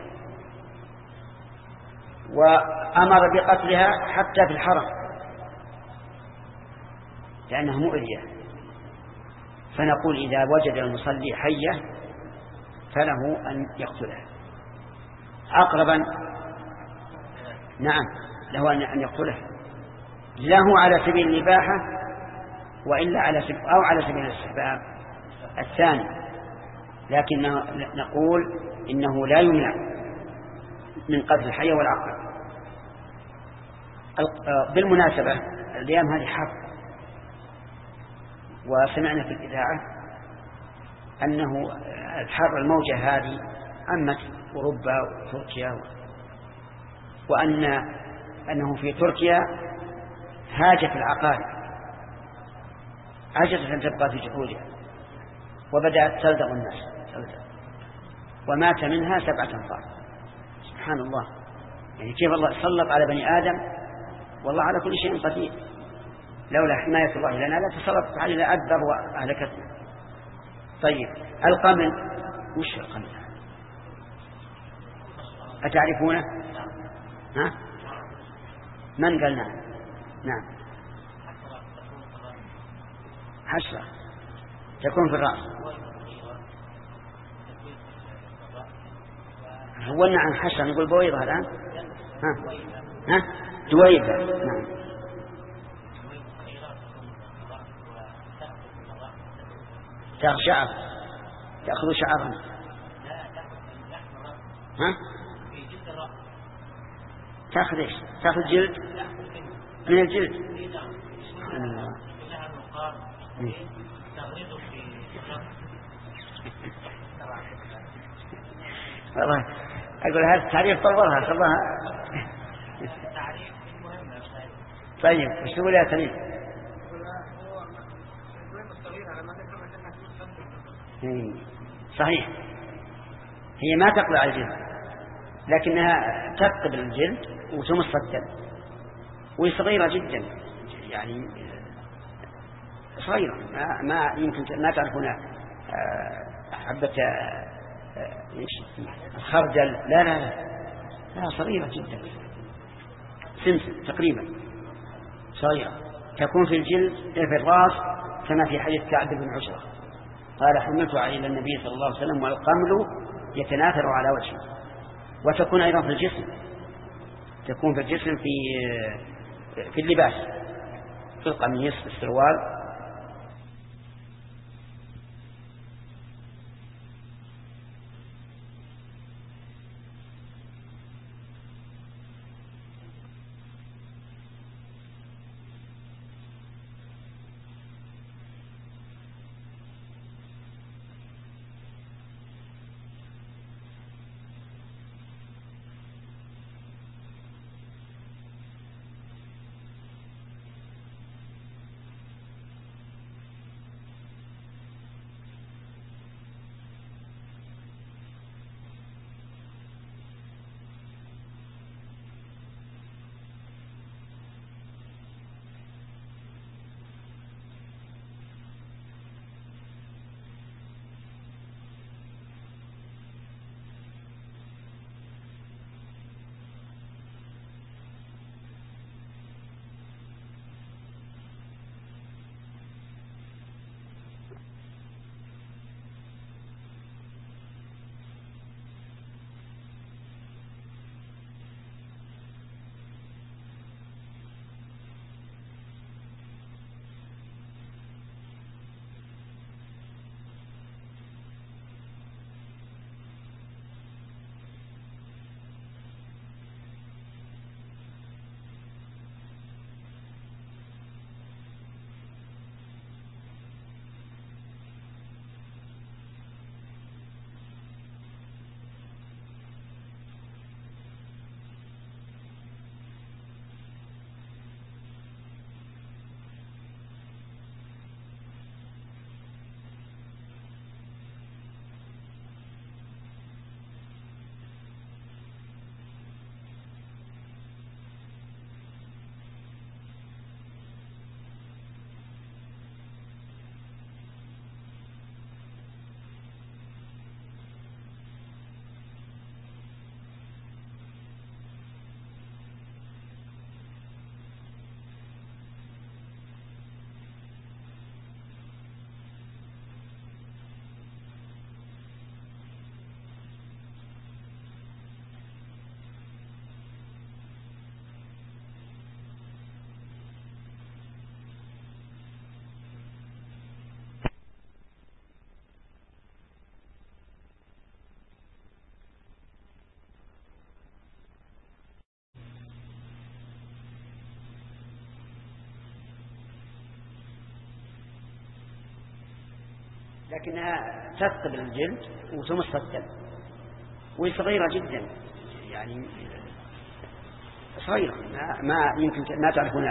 S1: وأمر بقتلها حتى في الحرم لأنها مؤذية. فنقول إذا وجد المصلي حية فله أن يقتلها. عقربا نعم له أن يقتلها، له على سبيل الإباحة وإلا على سبيل أو على سبيل الاستحباب الثاني، لكن نقول إنه لا يمنع من قتل الحية والعقرب. بالمناسبة الأيام هذه حر، وسمعنا في الإذاعة أنه الحر الموجة هذه عمت أوروبا وتركيا، وأن أنه في تركيا هاجت العقارب، عجزت أن تبقى في جحودها وبدأت تلدغ الناس تلدغ، ومات منها سبعة أنفار. سبحان الله، يعني كيف الله سلط على بني آدم، والله على كل شيء قدير. لولا حماية الله لنا لا تسلط علينا أدبر وأهلكتنا. طيب القمل، وش القمل؟ أتعرفونه؟ ها؟ من قال نعم؟ نعم، حشرة تكون في الرأس. هولنا عن حشرة نقول بويضة الآن. ها؟ ها؟ دويبة. نعم. تأخذ شعر، تأخذ شعرا. ها؟ تأخذ إيش؟ تأخذ جلد من الجلد. والله أقول هذا التعريف طورها خلها. طيب وش تقول يا سليم؟ صحيح، هي ما تقضي على الجلد لكنها تقبل الجلد وتمص الدم، وهي صغيرة جدا، يعني صغيرة ما, ما يمكن ما تعرفون حبة الخردل. لا لا لا لا صغيرة جدا، سمسم تقريبا صغيرة، تكون في الجلد في الرأس كما في حديث كعب بن عشرة قال حملت إلى النبي صلى الله عليه وسلم والقمل يتناثر على وجهه. وتكون أيضا في الجسم، تكون في الجسم في في اللباس في القميص في السروال. لكنها تثقب الجلد وتمص الدم، وهي صغيرة جدا، يعني صغيرة ما, ما يمكن ما تعرفون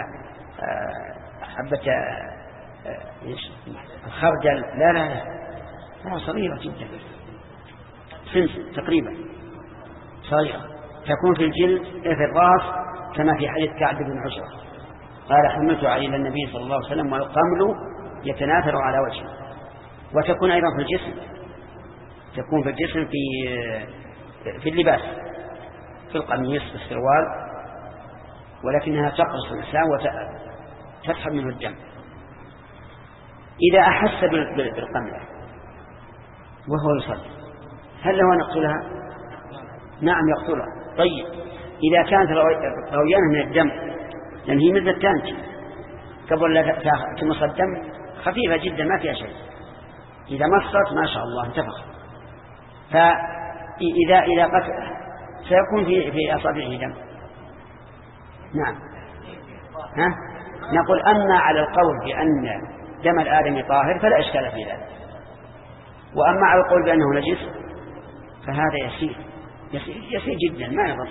S1: حبة الخردل، لا لا لا صغيرة جدا، سنس تقريبا صغيرة، تكون في الجلد في الرأس كما في حديث كعب بن عشرة قال حملت على النبي صلى الله عليه وسلم والقمل يتناثر على وجهه. وتكون أيضا في الجسم، تكون في الجسم في في اللباس، في القميص في السروال، ولكنها تقرص الإنسان وتسحب منه الدم. إذا أحس بالقملة وهو يصلي هل له أن يقتلها؟ نعم يقتلها. طيب إذا كانت رويانه من الدم، لأن هي مثل التانتي قبل لا تمص الدم خفيفة جدا ما فيها شيء، إذا مصت ما شاء الله انتفخ، فإذا إذا قتل سيكون في في أصابعه دم. نعم. ها؟ نقول أما على القول بأن دم الآدمي طاهر فلا إشكال في ذلك، وأما على القول بأنه نجس فهذا يسير يسير, يسير جدا ما يضر.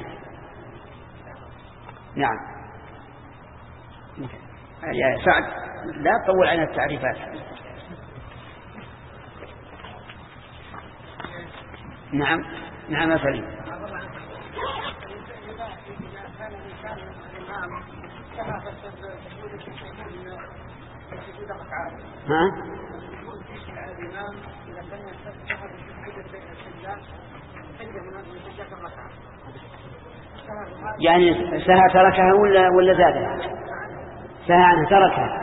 S1: نعم يا سعد لا تطول علينا التعريفات. نعم نعم يا سليم. ها؟ يعني سهى تركها ولا ولا زادها؟ سهى عنها تركها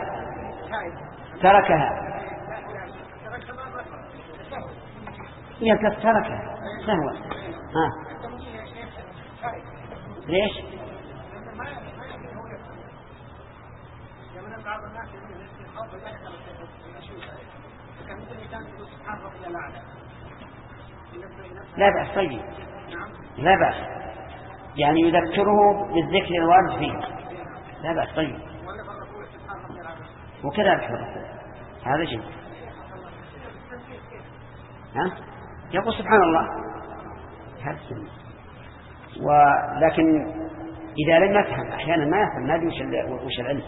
S1: تركها هي تركها سهوا. ها ليش؟ لا بأس طيب، لا بأس، يعني يذكره بالذكر الوارد فيه، لا بأس طيب، وكذلك الركوع هذا شيء. ها يقول سبحان الله هذا سنة. ولكن إذا لم يفهم أحيانا ما يفهم ما يدري وش العلم،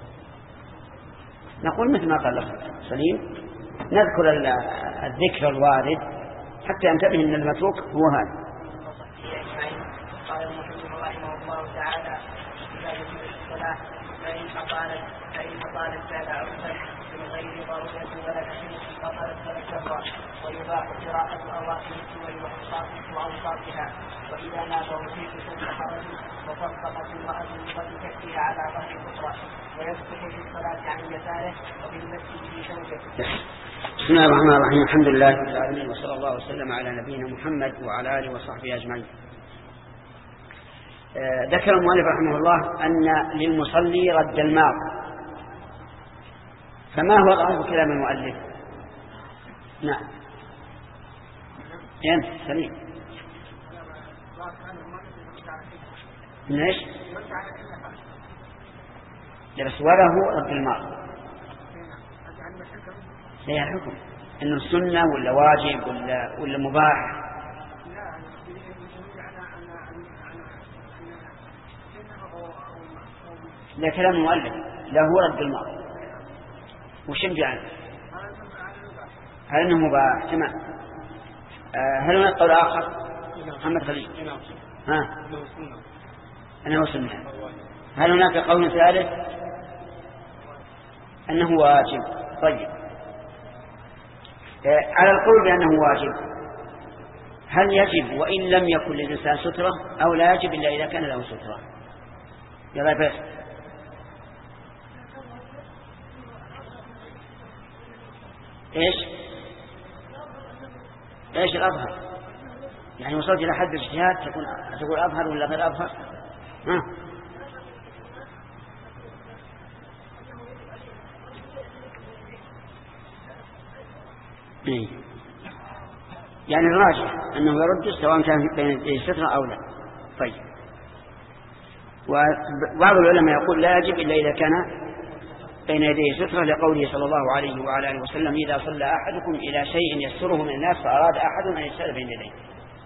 S1: نقول مثل ما قال الأخ سليم نذكر الذكر الوارد حتى ينتبه أن المتروك هو هذا.
S2: قال المحمد رحمه الله تعالى إذا جدت الصلاة فإن أطالت فإن أطالت بعد عرفة من غير ضرورة ولا تحريم فقالت فلك ويباح قراءة أواخر وأوساطها. وإذا نابه في كتب حرج وطبقت امرأة فتكفي على ظهر الأخرى ويفتح في الصلاة عن يساره وبالمسجد في ثوبه.
S1: بسم الله الرحمن الرحيم، الحمد لله رب العالمين، وصلى الله وسلم على نبينا محمد وعلى آله وصحبه أجمعين. ذكر المؤلف رحمه الله أن للمصلي رد الماض، فما هو غرض كلام المؤلف؟ نعم ينس سليم ليش؟ بس وله رد الماض هي الحكم إنه سنة ولا واجب ولا ولا مباح؟ لا كلام المؤلف له رد الماض وش عنه؟ هل انه مباح؟ تمام. آه هل هناك قول اخر؟ محمد خليل ها انه سنة. هل هناك قول ثالث انه واجب؟ طيب آه على القول بانه واجب، هل يجب وان لم يكن للانسان سترة او لا يجب الا اذا كان له سترة؟ يلا بس ايش ايش الاظهر؟ يعني وصلت الى حد الاجتهاد تكون تقول اظهر ولا غير اظهر؟ ها إيه؟ يعني الراجح انه يرد سواء كان بين السترة او لا. طيب وبعض العلماء يقول لا يجب الا اذا كان بين يديه سترة لقوله صلى الله عليه وعلى آله وسلم إذا صلى أحدكم إلى شيء يستره من الناس فأراد أحد أن يستر بين يديه.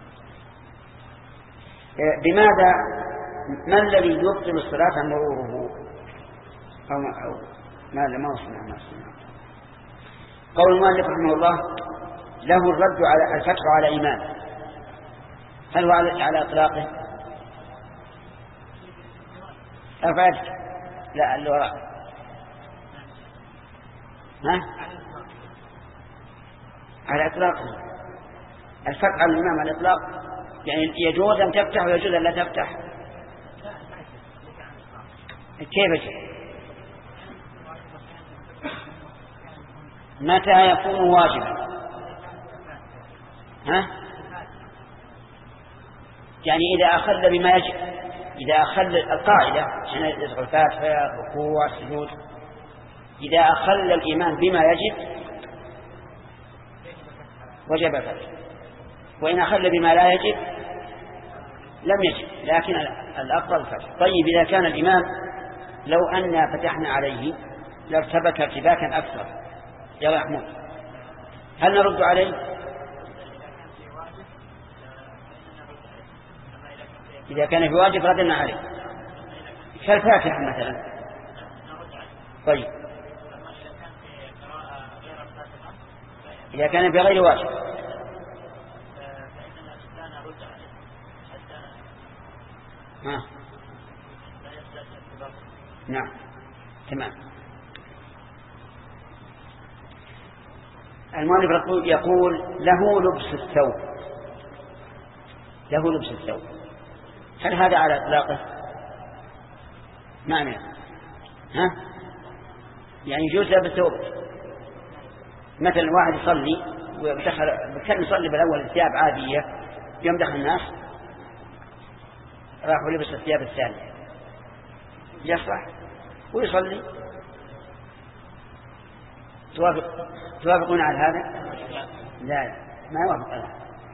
S1: بماذا ما الذي يبطل الصلاة مروره أو, أو ماذا ما وصلنا ما وصلنا قول المؤلف رحمه الله له الرد على الفتح على إيمان، هل هو على إطلاقه؟ أفعل لا اللي وراء ها؟ على إطلاقه الفتح على الإمام على الإطلاق، يعني يجوز أن تفتح ويجوز أن لا تفتح. كيف يجب؟ متى يكون واجبا؟ ها؟ يعني إذا أخل بما يجب، إذا أخل القاعدة عشان يدخل الفاتحة الركوع السجود، إذا أخل الإيمان بما يجب وجب فتح، وإن أخل بما لا يجب لم يجب، لكن الأفضل فتح. طيب إذا كان الإمام لو أننا فتحنا عليه لارتبك ارتباكا أكثر، يا محمود هل نرد عليه؟ إذا كان في واجب ردنا عليه كالفاتحة مثلا. طيب إذا كان في غير واجب ها. نعم تمام. المؤلف يقول له لبس الثوب، له لبس الثوب، هل هذا على إطلاقه؟ معنى ها يعني يجوز لبس الثوب، مثلا واحد يصلي ودخل كان يصلي بالأول ثياب عادية يمدح الناس راح ولبس الثياب الثانية يصلح ويصلي. توافق توافقون على هذا؟ لا ما يوافق هذا،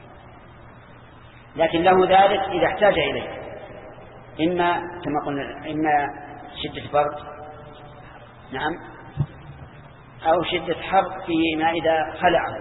S1: لكن له ذلك إذا احتاج إليه، إما كما قلنا إما شدة برد نعم أو شدة حر فيما إذا خلعه.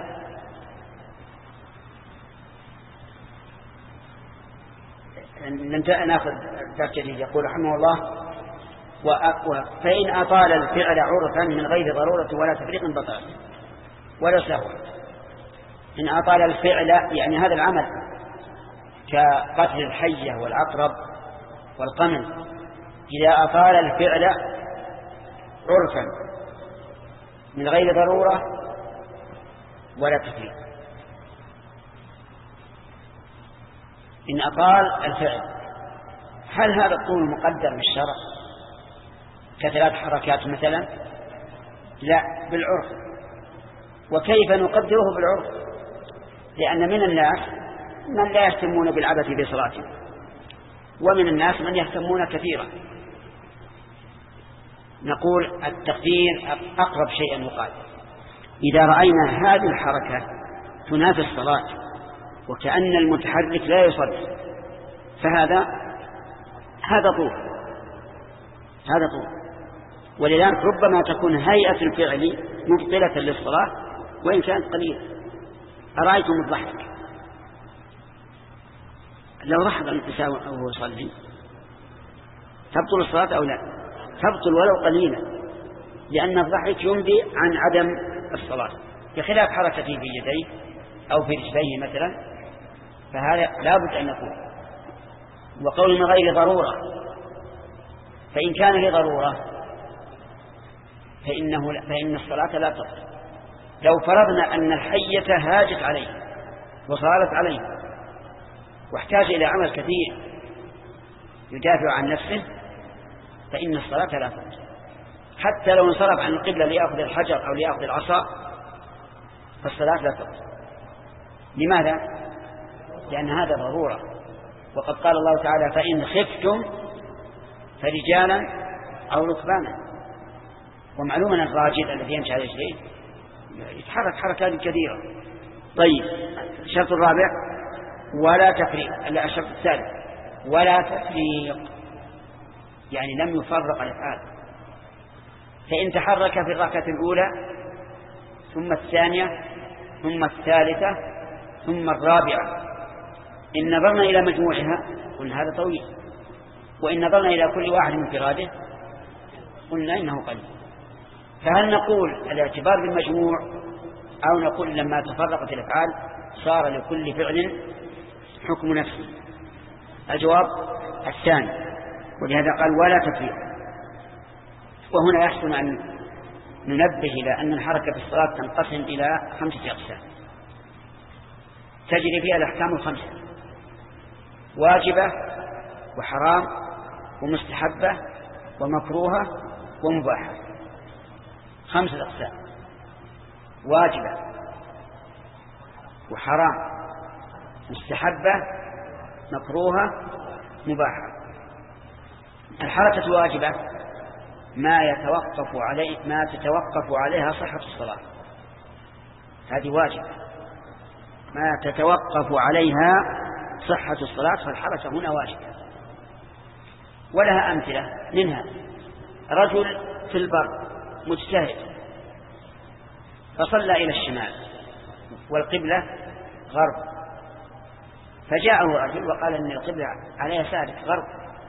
S1: ناخذ درس جديد. يقول رحمه الله: فإن أطال الفعل عرفا من غير ضرورة ولا تفريق بطل ولا سهو. إن أطال الفعل يعني هذا العمل كقتل الحية والعقرب والقمل، إذا أطال الفعل عرفا من غير ضرورة ولا تفريق. إن أطال الفعل، هل هذا الطول مقدر بالشرع كثلاث حركات مثلا؟ لا، بالعرف. وكيف نقدره بالعرف؟ لأن من الناس من لا يهتمون بالعبث بصلاته، ومن الناس من يهتمون كثيرا. نقول التقدير أقرب شيء يقال: إذا رأينا هذه الحركة تنافي الصلاة وكأن المتحرك لا يصلي، فهذا هذا طول هذا طول ولذلك ربما تكون هيئة الفعل مبطلة للصلاة وإن كانت قليلة. أرأيتم الضحك لو ضحك الإنسان وهو يصلي تبطل الصلاة أو لا؟ تبطل ولو قليلا، لأن الضحك ينبي عن عدم الصلاة، بخلاف حركته في يديه أو في رجليه مثلا، فهذا لا بد أن يكون. وقول من غير ضرورة، فإن كان لضرورة فإنه فإن الصلاة لا تبطل. لو فرضنا أن الحية هاجت عليه وصارت عليه واحتاج إلى عمل كثير يدافع عن نفسه فإن الصلاة لا تبطل، حتى لو انصرف عن القبلة ليأخذ الحجر أو ليأخذ العصا فالصلاة لا تبطل. لماذا؟ لأن هذا ضرورة. وقد قال الله تعالى: فإن خفتم فرجالا أو ركبانا. ومعلوم أن الراجل الذي يمشي على رجليه يتحرك حركات كثيرة. طيب، الشرط الرابع ولا تفريق. لا، الشرط الثالث ولا تفريق، يعني لم يفرق الأفعال. فإن تحرك في الركعة الأولى ثم الثانية ثم الثالثة ثم الرابعة، إن نظرنا إلى مجموعها قلنا هذا طويل، وإن نظرنا إلى كل واحد من انفراده قلنا إنه قليل. فهل نقول الاعتبار بالمجموع أو نقول لما تفرقت الأفعال صار لكل فعل حكم نفسه؟ الجواب الثاني، ولهذا قال ولا تفريق. وهنا يحسن أن ننبه إلى أن الحركة في الصلاة تنقسم إلى خمسة أقسام تجري فيها الأحكام الخمسة: واجبة وحرام ومستحبة ومكروهة ومباحة. خمسة أقسام: واجبة وحرام مستحبة مكروهة مباحة. الحركة الواجبة ما يتوقف عليه ما تتوقف عليها صحة الصلاة، هذه واجبة ما تتوقف عليها صحة الصلاة، فالحركة هنا واجبة. ولها أمثلة منها: رجل في البر مجتهد فصلى إلى الشمال والقبلة غرب، فجاءه رجل وقال أن القبلة على يسارك غرب،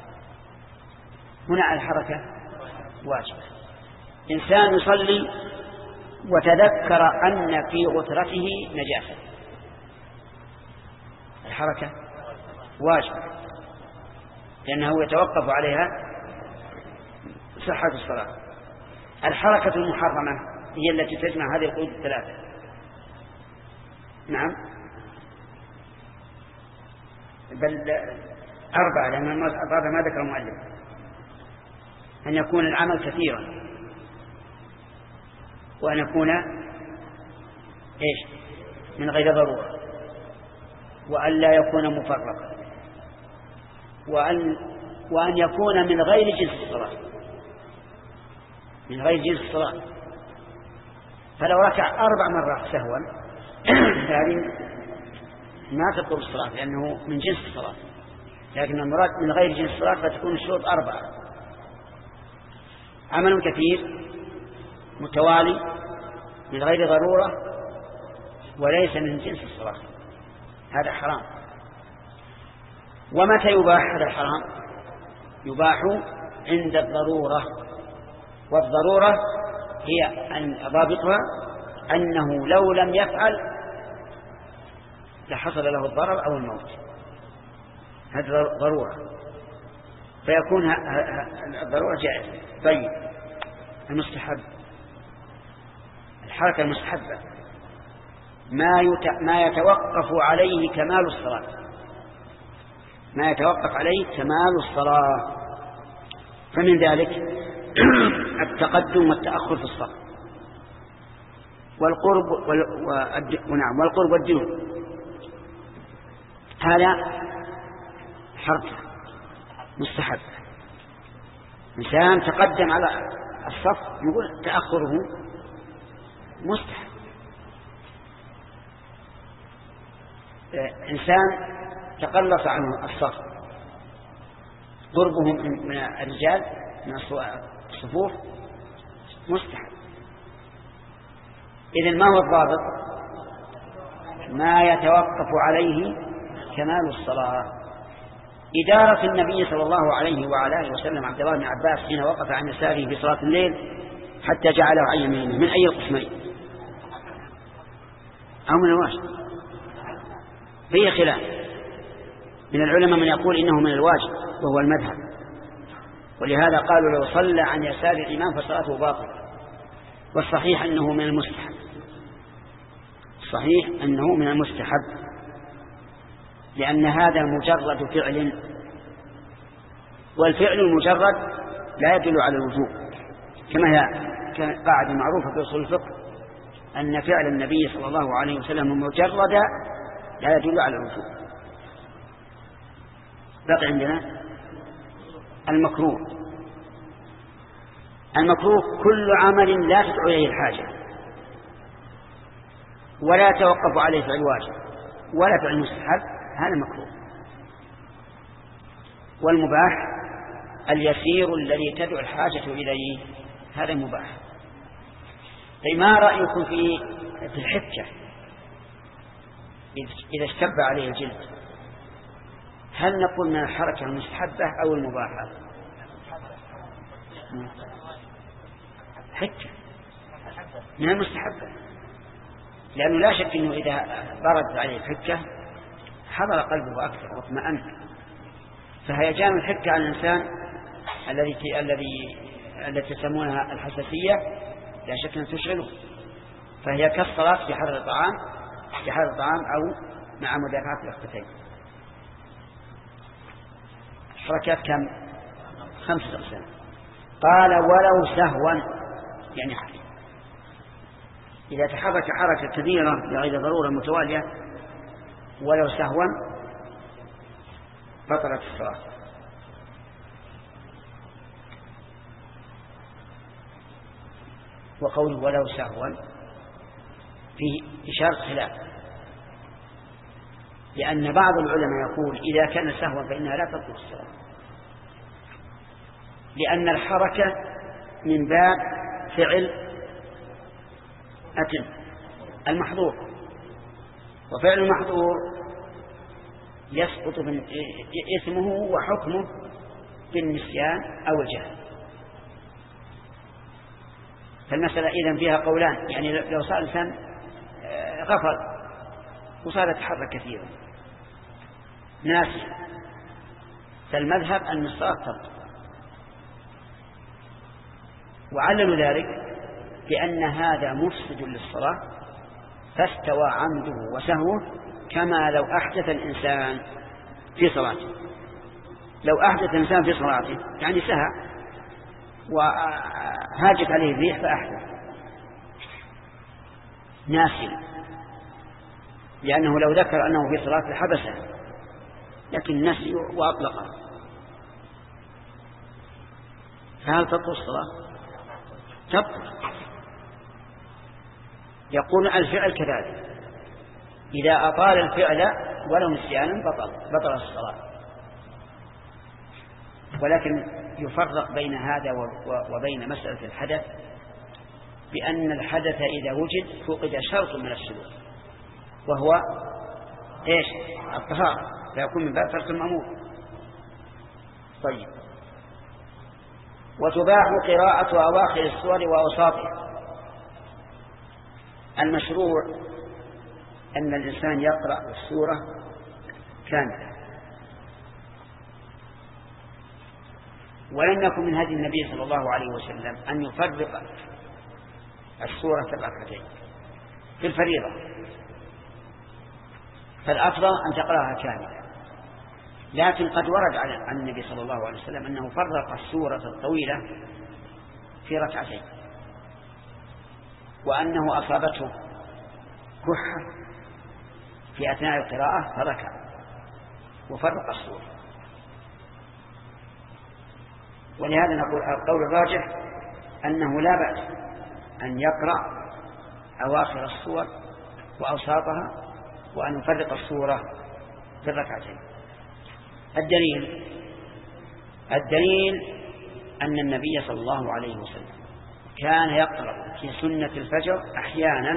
S1: هنا الحركة واجبة. إنسان يصلي وتذكر أن في غترته نجاسة، الحركة واجبة لأنه يتوقف عليها صحة الصلاة. الحركة المحرمة هي التي تجمع هذه القيود الثلاثة. نعم، بل أربعة، لأن الرابع ما ذكر المؤلف: أن يكون العمل كثيرا، وأن يكون إيش من غير ضرورة، وأن لا يكون مفرقا، وأن, وأن يكون من غير جنس الصلاة من غير جنس الصلاة. فلو ركع أربع مرات سهوا هذه ما تبطل الصلاة لأنه من جنس الصلاة، لكن المراد من غير جنس الصلاة فتكون الشروط أربعة: عمل كثير متوالي من غير ضرورة وليس من جنس الصلاة، هذا حرام. ومتى يباح هذا الحرام؟ يباح عند الضرورة، والضرورة هي أن ضابطها أنه لو لم يفعل لحصل له الضرر أو الموت، هذا ضرورة، فيكون الضرورة جائزة. طيب المستحب، الحركة المستحبة ما ما يتوقف عليه كمال الصلاة، ما يتوقف عليه كمال الصلاة، فمن ذلك التقدم والتأخر في الصف، والقرب ونعم والقرب والدنو، هذا حركة مستحب. إنسان تقدم على الصف يقول تأخره مستحب. إنسان تقلص عنه الصف قربه من الرجال من الصفوف مستحب. إذن ما هو الضابط؟ ما يتوقف عليه كمال الصلاة. إدارة النبي صلى الله عليه وعلى آله وسلم عبد الله بن عباس حين وقف عن يساره في صلاة الليل حتى جعله عن يمينه، من أي القسمين؟ أو من الواجب؟ فيه خلاف من العلماء، من يقول إنه من الواجب وهو المذهب، ولهذا قالوا لو صلى عن يسار الإمام فصلاته باطلة، والصحيح أنه من المستحب، صحيح أنه من المستحب، لأن هذا مجرد فعل، والفعل المجرد لا يدل على الوجوب، كما هي قاعدة معروفة في أصول الفقه أن فعل النبي صلى الله عليه وسلم مجرد لا يدل على الوجوب. بقي عندنا المكروه. المكروه كل عمل لا تدعو إليه الحاجة ولا توقف عليه فعل واجب ولا فعل مستحب، هذا مكروه. والمباح اليسير الذي تدعو الحاجة إليه، هذا مباح. فما رأيكم في في الحكة إذا اشتب عليه الجلد؟ هل نقول من الحركة المستحبة أو المباحة؟ حكة من المستحبة، لأنه لا شك أنه إذا بردت عليه الحكة حضر قلبه أكثر واطمأن. فهيجان الحكة على الإنسان الذي الذي التي يسمونها الحساسية لا شك أن تشغله، فهي كالصلاة في حضر الطعام في حضر الطعام أو مع مدافعة الأختين. حركات كم؟ خمسة أقسام. قال ولو سهوا، يعني حركة إذا تحرك حركة كبيرة بغير ضرورة متوالية ولو سهوا بطلت الصلاة. وقوله ولو سهوا فيه إشارة خلاف، لأن بعض العلماء يقول إذا كان سهوا فإنها لا تبطل الصلاة، لأن الحركة من باب فعل أتم المحظور، وفعل المحظور يسقط من اسمه وحكمه بالنسيان أو الجهل. فالمسألة إذن فيها قولان، يعني لو صار الإنسان غفل وصار يتحرك كثيرا ناسي، فالمذهب أن الصلاة تبطل، وعللوا ذلك بأن هذا مفسد للصلاة فاستوى عمده وسهوه، كما لو أحدث الإنسان في صلاته. لو أحدث الإنسان في صلاته يعني سهى وهاجت عليه الريح فأحدث ناسي، لأنه لو ذكر أنه في صلاة لحبسه، لكن نسي وأطلقه، فهل تبطل الصلاة؟ تبطل. يقول الفعل كذلك، إذا أطال الفعل ولو نسيانا بطل بطل الصلاة. ولكن يفرق بين هذا وبين مسألة الحدث بأن الحدث إذا وجد فقد شرط من الشروط وهو إيش؟ الطهارة، فيكون من باب ترك المأمور. طيب. وتباح قراءة أواخر السور وأوساطها. المشروع أن الإنسان يقرأ السورة كاملة، ولم يكن من هدي النبي صلى الله عليه وسلم أن يفرق السورة في الركعتين في الفريضة، فالأفضل أن تقرأها كاملة. لكن قد ورد عن النبي صلى الله عليه وسلم أنه فرق السورة الطويلة في ركعتين، وأنه أصابته كحة في أثناء القراءة فركع وفرق السورة. ولهذا نقول القول الراجح أنه لا بأس أن يقرأ أواخر السور وأوساطها وأن يفرق السورة في الركعتين. الدليل الدليل أن النبي صلى الله عليه وسلم كان يقرأ في سنة الفجر أحيانا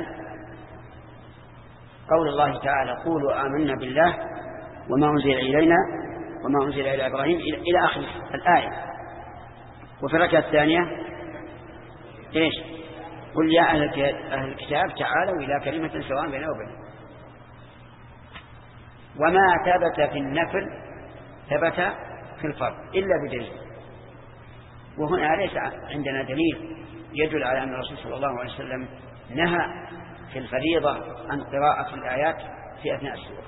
S1: قول الله تعالى قولوا آمنا بالله وما أنزل إلينا وما أنزل إلى إبراهيم إلى آخر الآية. وفي الركعة الثانية إيش؟ قل يا أهل الكتاب تعالوا إلى كلمة سواء بيننا وبينكم. وما ثبت في النفل ثبت في الفرض إلا بدليل، وهنا ليس عندنا دليل يدل على أن الرسول صلى الله عليه وسلم نهى في الفريضة عن قراءة الآيات في أثناء السورة.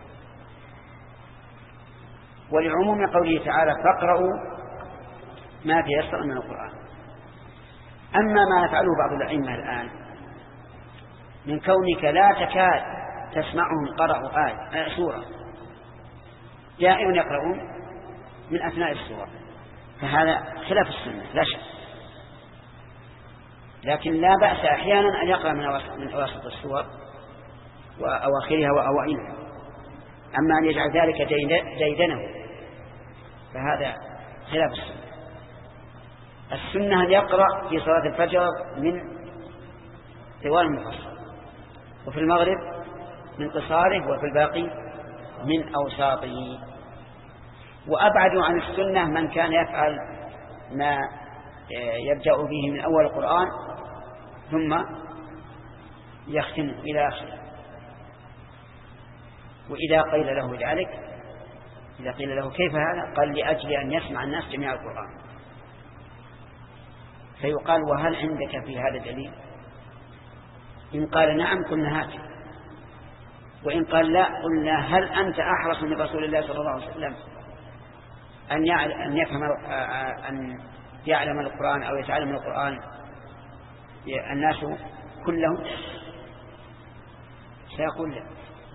S1: ولعموم قوله تعالى فاقرأوا ما تيسر من القرآن. أما ما يفعله بعض الأئمة الآن من كونك لا تكاد تسمعهم قرأوا آية سورة دائما يقرؤون من أثناء السورة، فهذا خلاف السنة لا شك. لكن لا بأس أحيانا أن يقرأ من أواسط السور وأواخرها وأوائلها. أما أن يجعل ذلك ديدنه فهذا خلاف السنة. السنة أن يقرأ في صلاة الفجر من طوال المفصل، وفي المغرب من قصاره، وفي الباقي من أوساطه. وأبعد عن السنة من كان يفعل ما يبدأ به من أول القرآن ثم يختم إلى آخره. وإذا قيل له ذلك إذا قيل له كيف هذا؟ قال لأجل أن يسمع الناس جميع القرآن. فيقال وهل عندك في هذا دليل؟ إن قال نعم قلنا هات، وإن قال لا قلنا هل أنت أحرص من رسول الله صلى الله عليه وسلم أن أن يفهم أن يعلم القرآن أو يتعلم القرآن الناس كلهم؟ سيقول لا.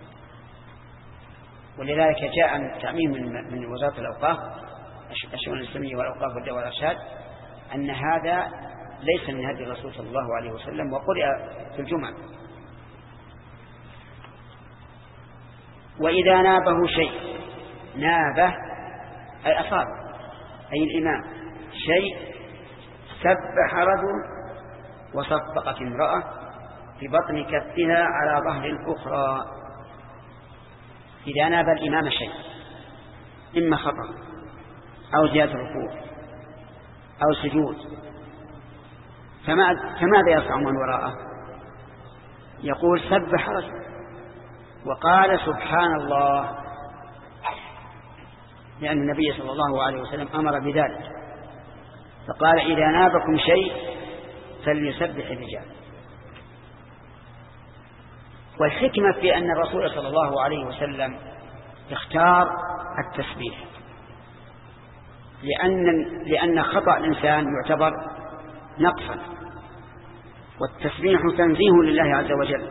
S1: ولذلك جاء تعميم من وزارة الأوقاف الشؤون الإسلامية والأوقاف والدعوة والإرشاد أن هذا ليس من هدي الرسول صلى الله عليه وسلم، وقرئ في الجمعة. وإذا نابه شيء، نابه أي أصاب، أي الإمام شيء، سبح رجل وصفقت امرأة في بطن كفها على ظهر الأخرى. إذا ناب الإمام شيء إما خطأ أو زيادة ركوع أو سجود فماذا يصنع من وراءه؟ يقول سبح رجل وقال سبحان الله، لأن النبي صلى الله عليه وسلم أمر بذلك، فقال إذا نابكم شيء فليسبح الرجال. والحكمة في أن الرسول صلى الله عليه وسلم اختار التسبيح لأن, لأن خطأ الإنسان يعتبر نقصا، والتسبيح تنزيه لله عز وجل،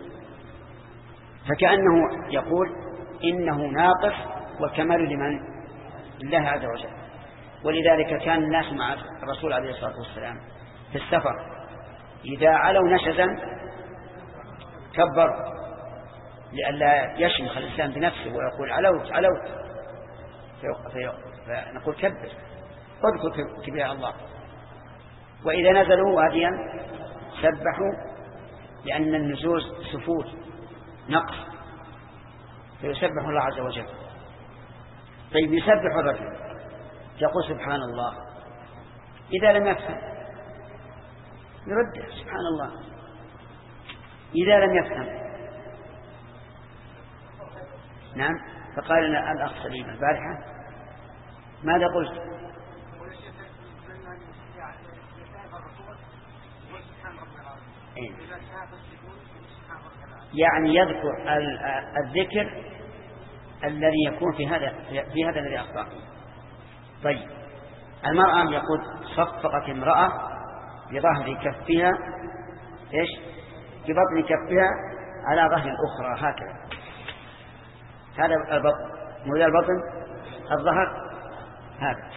S1: فكأنه يقول إنه ناقص وكمال لمن؟ لله عز وجل. ولذلك كان الناس مع الرسول عليه الصلاة والسلام في السفر إذا علوا نشزا كبروا، لئلا يشمخ الإنسان بنفسه ويقول علوت علوت، فنقول كبر اذكر كبرياء الله. وإذا نزلوا واديا سبحوا، لأن النزول سفول نقص، فيسبح الله عز وجل. طيب يسبح الرجل يقول سبحان الله، إذا لم يفهم يرد سبحان الله. إذا لم يفهم نعم. فقال لنا الأخ سليم البارحة ماذا قلت؟ يعني يذكر الذكر الذي يكون في هذا في هذا الذي أخطأ. طيب المرأة يقول صفقت امرأة بظهر كفها إيش ببطن كفها على ظهر الأخرى هكذا، هذا البطن مو البطن الظهر هذا.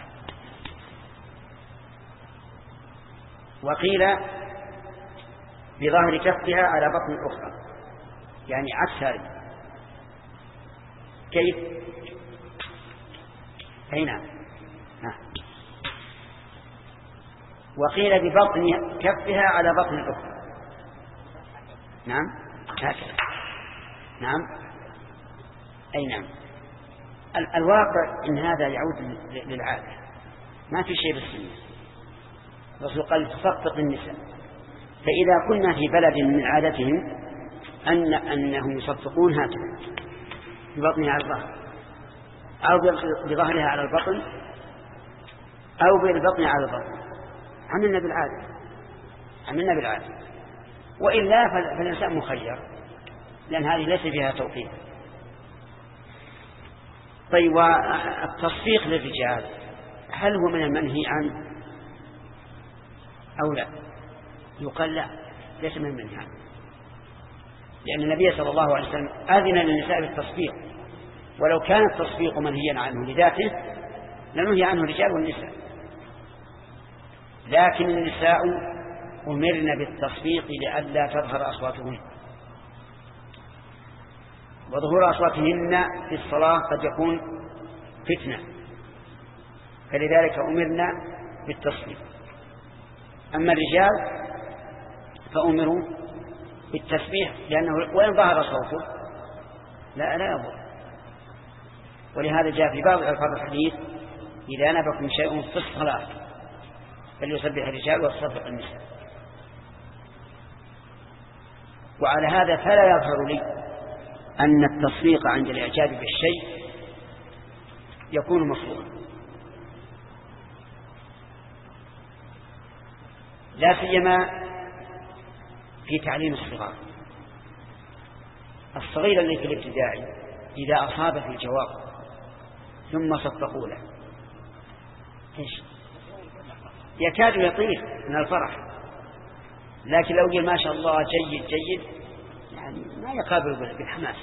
S1: وقيل بظهر كفها على بطن الأخرى، يعني عكس هذه. كيف؟ أي نعم. وقيل ببطن كفها على بطن الأخرى، نعم هكذا، نعم أي نعم. الواقع إن هذا يعود للعادة، ما في شيء بالسنة. الرسول قال تصفق النساء، فإذا كنا في بلد من عادتهم أن أنهم يصفقون هكذا ببطنها على الظهر، أو بظهرها على البطن، أو بالبطن على البطن، عملنا بالعادة عملنا بالعادة. وإلا فالإنسان مخير، لأن هذه ليس فيها توقيت. طيب والتصفيق للرجال هل هو من المنهي عنه أو لا؟ يقال لا، ليس من المنهي عنه، لأن النبي صلى الله عليه وسلم أذن للنساء بالتصفيق، ولو كان التصفيق منهيا عنه لذاته لنهي عنه الرجال والنساء. لكن النساء أمرن بالتصفيق لئلا تظهر أصواتهن، وظهور أصواتهن في الصلاة قد يكون فتنة، فلذلك أمرنا بالتصفيق. أما الرجال فأمروا بالتسبيح، لأنه وإن ظهر صوته لا لا يضر. ولهذا جاء في بعض ألفاظ الحديث إذا نبكم شيء في الصلاة فليسبح الرجال ويصفق النساء. وعلى هذا فلا يظهر لي أن التصفيق عند الإعجاب بالشيء يكون مفروضا، لا سيما في تعليم الصغار. الصغير اللي في الابتدائي إذا أصاب في الجواب ثم صفقوا له إيش يكاد يطير من الفرح، لكن لو قال ما شاء الله جيد جيد يعني ما يقابل بالحماس.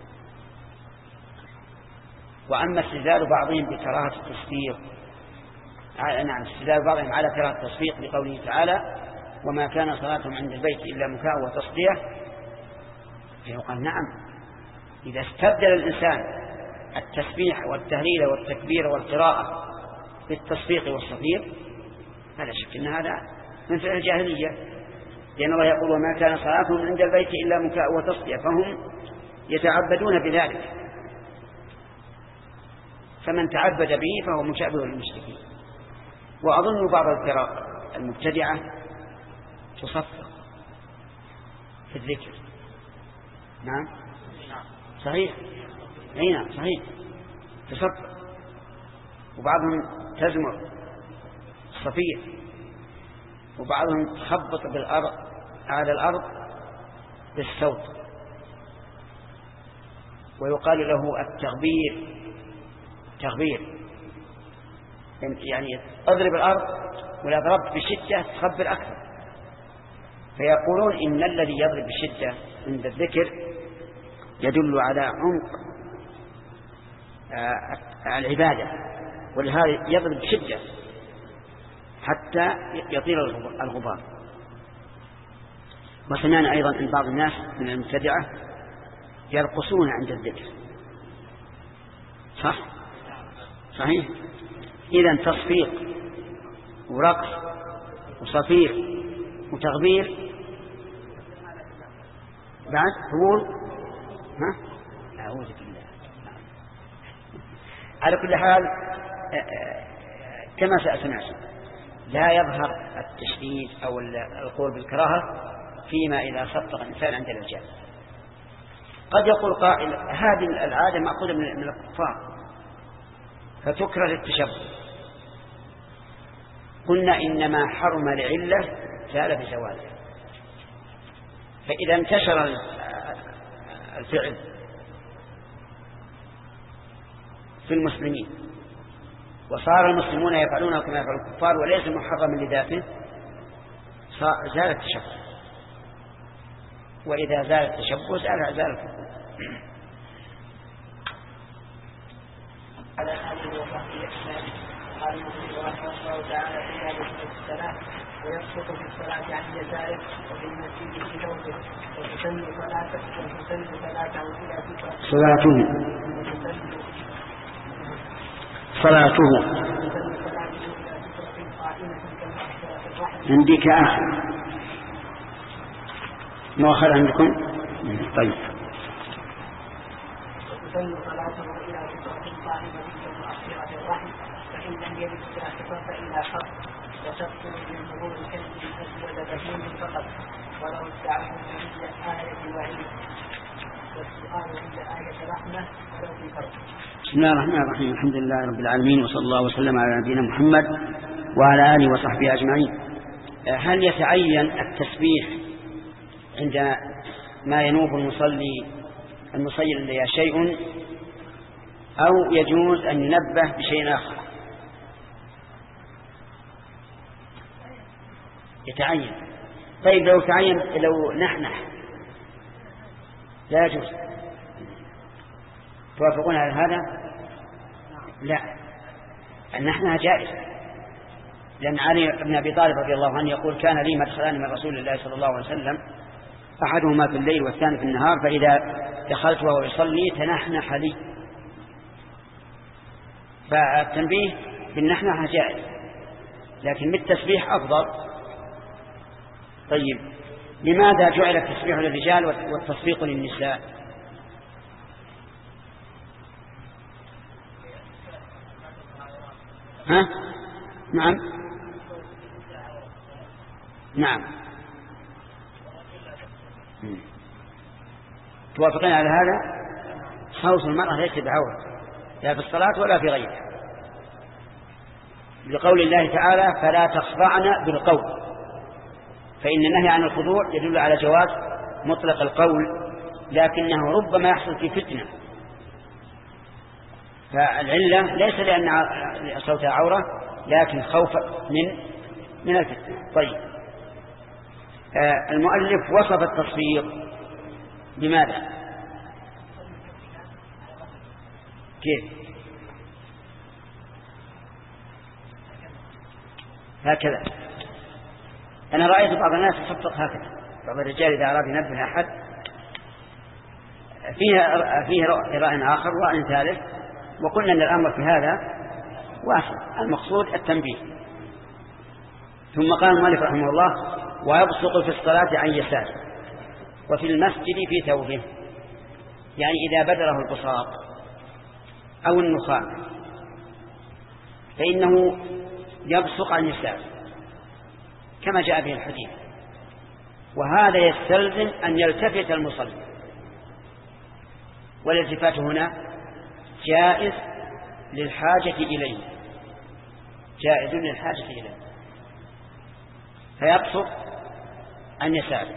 S1: وأما استدلال بعضهم بكراهة التصفيق، نعم استدلال بعضهم على كراهة التصفيق لقوله تعالى وما كان صلاتهم عند البيت إلا مكاء وتصدية، فيقال نعم إذا استبدل الإنسان التسبيح والتهليل والتكبير والقراءة بالتصفيق والصفير فلا شك أن هذا من فعل الجاهلية، لأن الله يقول وما كان صلاتهم عند البيت إلا مكاء وتصدية، فهم يتعبدون بذلك، فمن تعبد به فهو مشابه للمشركين. وأظن بعض الفرق المبتدعة تصفق في الذكر. نعم صحيح، أي نعم صحيح تصفق، وبعضهم تزمر صفير، وبعضهم تخبط بالأرض على الأرض بالصوت، ويقال له التغبير تغبير، يعني اضرب الأرض ولا ضربت بشدة تخبر أكثر. فيقولون إن الذي يضرب بشدة عند الذكر يدل على عمق العبادة، ولهذا يضرب بشدة حتى يطير الغبار. وسمعنا أيضا أن بعض الناس من المبتدعة يرقصون عند الذكر، صح؟ صحيح. إذن تصفيق ورقص وصفير وتغبير بعد حضور، ها؟ أعوذ بالله. على كل حال كما سأسمع لا يظهر التشديد أو القول بالكراهة فيما إذا صدق الإنسان عند الرجال. قد يقول قائل هذه العادة مأخوذة من الكفار فتكره للتشبه. قلنا إنما حرم لعلة زال بزواله، فإذا انتشر الفعل في المسلمين وصار المسلمون يفعلونه كما يفعل الكفار وليس محرما لذاته زال التشبه، وإذا زال التشبه زال زال الكفر.
S2: على هذه وصحبه الإسلام قال المسلم رحمه الله تعالى في هذه الصلاة ويسقط في الصلاة عن يساره وفي المسجد في ثوبه وتسن صلاته وتسن صلاته إلى فكرة
S1: صلاته صلاته عندك آخر مؤخر عندكم؟ طيب.
S2: وتسن صلاته إلى فكرة قائمة كالمؤخرة الرحم فإن لم يجد ساحقا فإلى حق وتقتل من ظهور الكلب الأسود بهيم فقط ولو ادعه عند آية الوعيد والسؤال عند آية رحمة ولو في فرق.
S1: بسم الله الرحمن الرحيم. الحمد لله رب العالمين وصلى الله وسلم على نبينا محمد وعلى آله وصحبه أجمعين. هل يتعين التسبيح عند ما ينوب المصلي المصلي لديه شيء أو يجوز أن ينبه بشيء آخر؟ يتعين. طيب لو تعين لو نحنح لا يجوز، توافقون على هذا؟ لا، النحنح جائز، لأن علي بن أبي طالب رضي الله عنه يقول كان لي مدخلان من رسول الله صلى الله عليه وسلم أحدهما في الليل والثاني في النهار، فإذا دخلت وهو يصلي تنحنح لي، فالتنبيه بالنحنح جائز لكن بالتسبيح أفضل. طيب لماذا جعل التسبيح للرجال والتصفيق للنساء؟ ها؟ نعم نعم توافقين على هذا؟ صوت المرأة ليس بعورة لا في الصلاة ولا في غيرها، لقول الله تعالى فلا تخضعن بالقول، فإن النهي عن الخضوع يدل على جواز مطلق القول، لكنه ربما يحصل في فتنة، فالعلة ليس لأن صوتها عورة لكن خوف من من الفتنة. طيب آه المؤلف وصف التصفيق بماذا؟ كيف؟ هكذا. أنا رأيت بعض الناس يصفق هكذا، بعض الرجال إذا أراد ينبه أحد فيها فيه رأي آخر ورأي ثالث، وقلنا أن الأمر في هذا واسع، المقصود التنبيه. ثم قال المؤلف رحمه الله ويبصق في الصلاة عن يساره وفي المسجد في ثوبه، يعني إذا بدره البصاق أو النخاع فإنه يبصق عن يساره كما جاء به الحديث، وهذا يستلزم أن يلتفت المصلي، والالتفات هنا جائز للحاجة إليه، جائز للحاجة إليه، فيبصق عن يساره،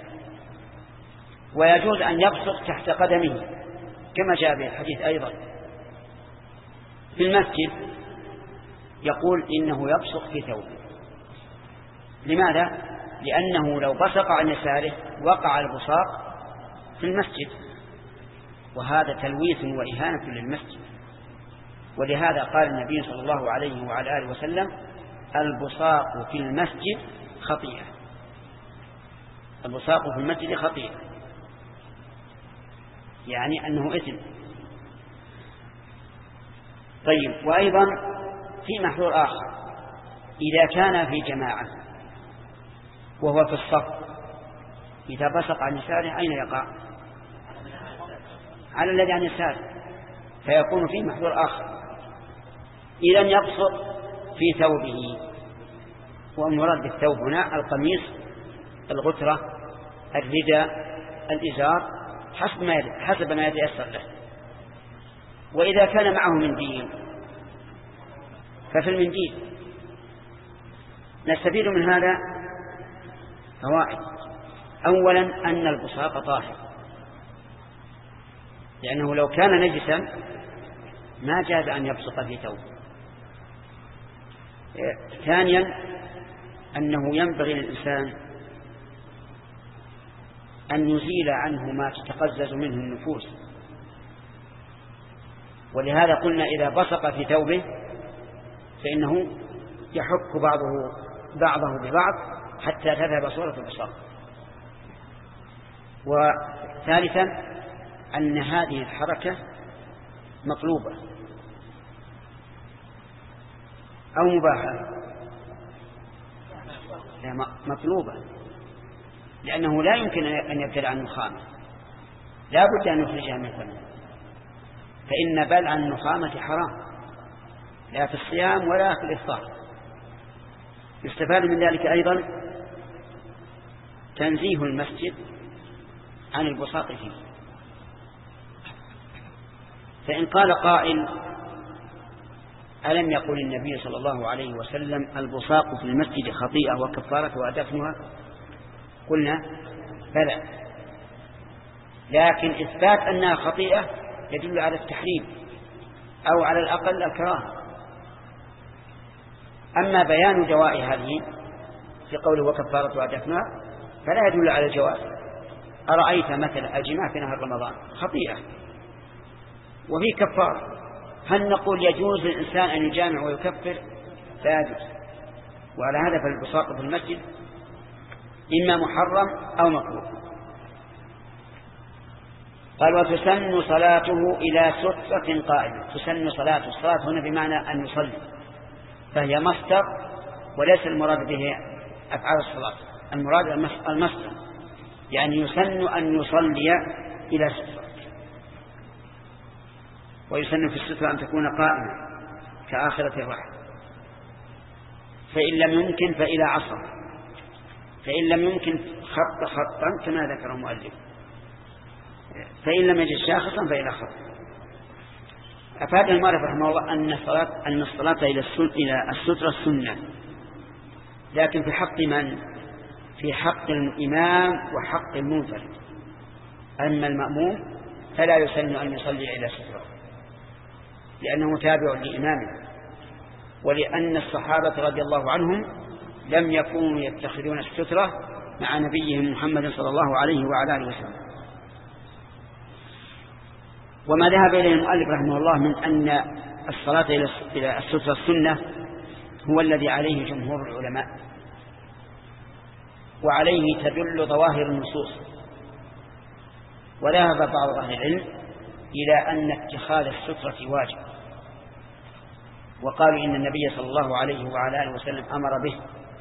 S1: ويجوز أن يبصق تحت قدمه كما جاء به الحديث أيضا. في المسجد يقول إنه يبصق في ثوبه. لماذا؟ لأنه لو بصق عن يساره وقع البصاق في المسجد، وهذا تلويث وإهانة للمسجد، ولهذا قال النبي صلى الله عليه وعلى آله وسلم البصاق في المسجد خطيئة، البصاق في المسجد خطيئة. يعني أنه إثم. طيب، وأيضا في محذور آخر، إذا كان في جماعة وهو في الصف إذا بصق عن يساره أين يقع؟ على الذي عن يساره، فيكون فيه محذور آخر. إذا يبصق في ثوبه، والمراد بالثوب هنا القميص، الغترة، الرداء، الإزار، حسب ما حسب ما يتيسر له. وإذا كان معه منديل ففي المنديل نستفيد من هذا فوائد. أولا أن البصاق طاهر، لأنه لو كان نجسا ما جاز أن يبصق في ثوبه. ثانيا أنه ينبغي للإنسان أن يزيل عنه ما تتقزز منه النفوس، ولهذا قلنا إذا بصق في ثوبه فإنه يحك بعضه بعضه ببعض حتى تذهب صورة البصاق. وثالثا أن هذه الحركة مطلوبة أو مباحة؟ لا، مطلوبة، لأنه لا يمكن أن يبتلع النخامة، لا بد أن يخرجها من فمه، فإن بلع النخامة حرام لا في الصيام ولا في الإفطار. يستفاد من ذلك أيضا تنزيه المسجد عن البصاق فيه. فإن قال قائل ألم يقل النبي صلى الله عليه وسلم البصاق في المسجد خطيئة وكفارة ودفنها؟ قلنا بلى، لكن إثبات أنها خطيئة يدل على التحريم أو على الأقل الكراهة. أما بيان دواء هذه في قوله وكفارة ودفنها فلا يدل على الجواز. أرأيت مثلا الجماع في نهار رمضان خطيئة وفي كفارة، هل نقول يجوز للإنسان أن يجامع ويكفر؟ لا يجوز. وعلى هذا فالبصاق في المسجد إما محرم أو مكروه. قال وتسن صلاته إلى سترة قائمة. تسن صلاته، الصلاة هنا بمعنى أن يصلي، فهي مصدر وليس المراد به أفعال الصلاة، المراد المصدر، يعني يسن أن يصلي إلى سترة. ويسن في السترة أن تكون قائمة كآخرة الرحل، فإن لم يمكن فإلى عصر، فإن لم يمكن خط خطا كما ذكر المؤلف، فإن لم يجد شاخصا فإلى خط. أفاد المؤلف رحمه الله أن الصلاة أن الصلاة إلى إلى السترة السنة، لكن في حق من؟ في حق الإمام وحق المنفرد. أما المأموم فلا يسن أن يصلي إلى سترة لأنه تابع لإمامه، ولأن الصحابة رضي الله عنهم لم يكونوا يتخذون السترة مع نبيهم محمد صلى الله عليه وعلى آله وسلم. وما ذهب إليه المؤلف رحمه الله من أن الصلاة إلى السترة السنة هو الذي عليه جمهور العلماء، وعليه تدل ظواهر النصوص. وذهب بعض أهل العلم إلى أن اتخاذ السترة واجب، وقالوا إن النبي صلى الله عليه وعلى آله وسلم أمر به،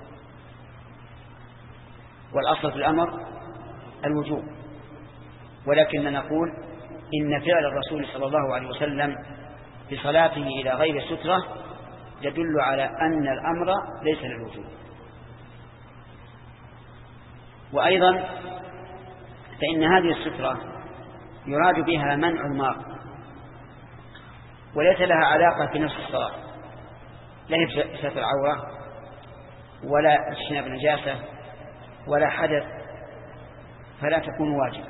S1: والأصل في الأمر الوجوب. ولكن نقول إن فعل الرسول صلى الله عليه وسلم بصلاته إلى غير سترة يدل على أن الأمر ليس للوجوب. وأيضا فإن هذه السترة يراد بها منع المار، وليس لها علاقة في نفس الصلاة، لا هي ستر عورة ولا اجتناب نجاسة ولا حدث، فلا تكون واجبة.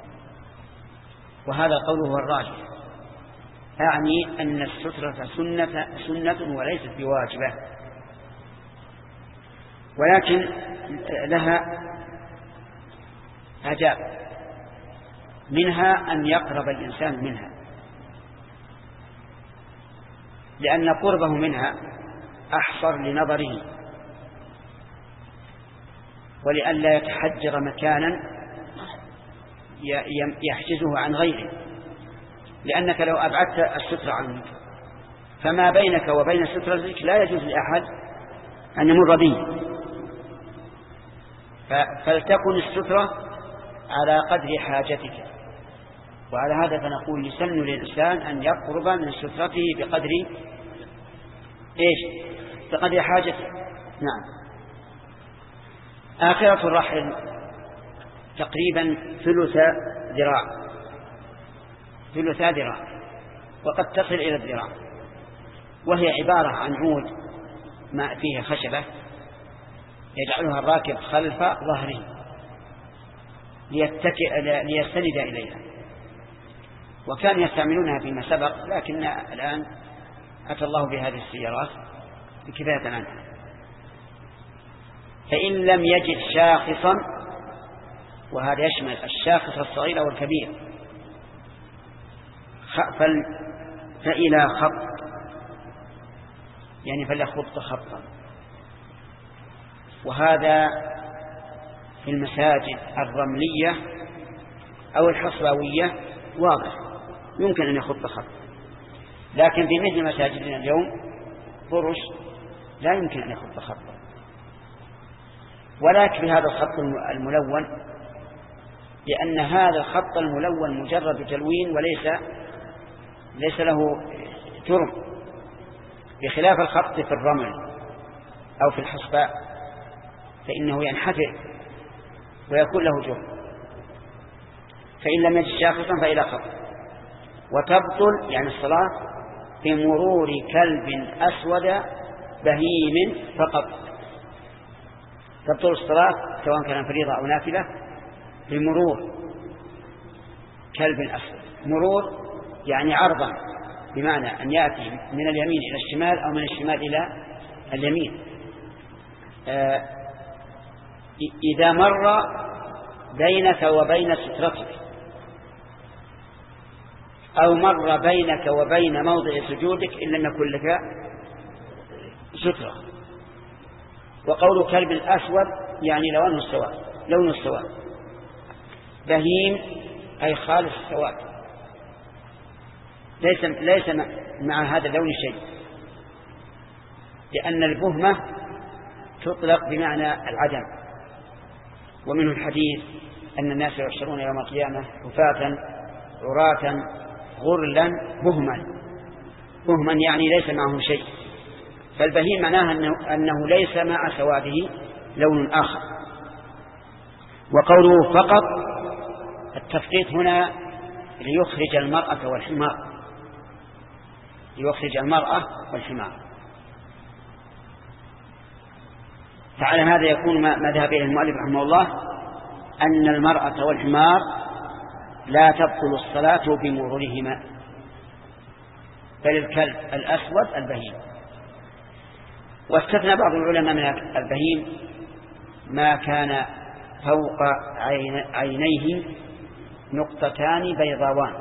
S1: وهذا قوله الراجح، أعني أن السترة سنة, سنة وليست بواجبة، ولكن لها آداب، منها أن يقرب الإنسان منها، لأن قربه منها أحصر لنظره، ولئلا يتحجر مكانا يحجزه عن غيره. لأنك لو أبعدت الستر عنك فما بينك وبين سترتك لا يجوز لأحد أن يمر به، فلتكن السترة على قدر حاجتك. وعلى هذا فنقول يسن للإنسان أن يقرب من سترته بقدر إيش؟ بقدر حاجته. نعم. آخرة الرحل تقريبا ثلث ذراع، ثلث ذراع، وقد تصل إلى الذراع، وهي عبارة عن عود ما فيه خشبة يجعلها الراكب خلف ظهره ليتكئ ليستند إليها، وكان يستعملونها فيما سبق، لكن الآن أتى الله بهذه السيارات بكفاية عنها. فإن لم يجد شاخصا، وهذا يشمل الشاخص الصغير أو الكبير، فإلى خط، يعني فليخط خطا. وهذا في المساجد الرملية أو الحصباوية واضح، يمكن أن يخط خط، لكن في مثل مساجدنا اليوم فرش لا يمكن أن يخط خطا. ولكن بهذا الخط الملون، لأن هذا الخط الملون مجرد تلوين وليس ليس له جرم، بخلاف الخط في الرمل أو في الحصباء فإنه ينحفر ويكون له جرم. فإن لم يجد شاخصا فإلى خط. وتبطل يعني الصلاة بمرور كلب أسود بهيم فقط. تبطل الصلاة سواء كان فريضة أو نافلة بمرور كلب أسود. مرور يعني عرضا، بمعنى أن يأتي من اليمين إلى الشمال أو من الشمال إلى اليمين. آه إذا مر بينك وبين سترتك أو مر بينك وبين موضع سجودك إن لم يكن لك سترة. وقول كلب الأسود يعني لونه السواد، لون السواد. بهيم أي خالص السواد، ليس ليس مع هذا اللون شيء، لأن البهمة تطلق بمعنى العدم. ومنه الحديث أن الناس يحشرون يوم القيامة حفاة عراة غرلا بهما. بهما يعني ليس معه شيء، فالبهيم معناها أنه, أنه ليس مع سواده لون آخر. وقوله فقط التفقيط هنا ليخرج المرأة والحمار، ليخرج المرأة والحمار. فعلى هذا يكون ما ذهب إليه المؤلف رحمه الله أن المرأة والحمار لا تبطل الصلاة بمرورهما، بل الكلب الأسود البهيم. واستثنى بعض العلماء من البهيم ما كان فوق عينيه نقطتان بيضاوان،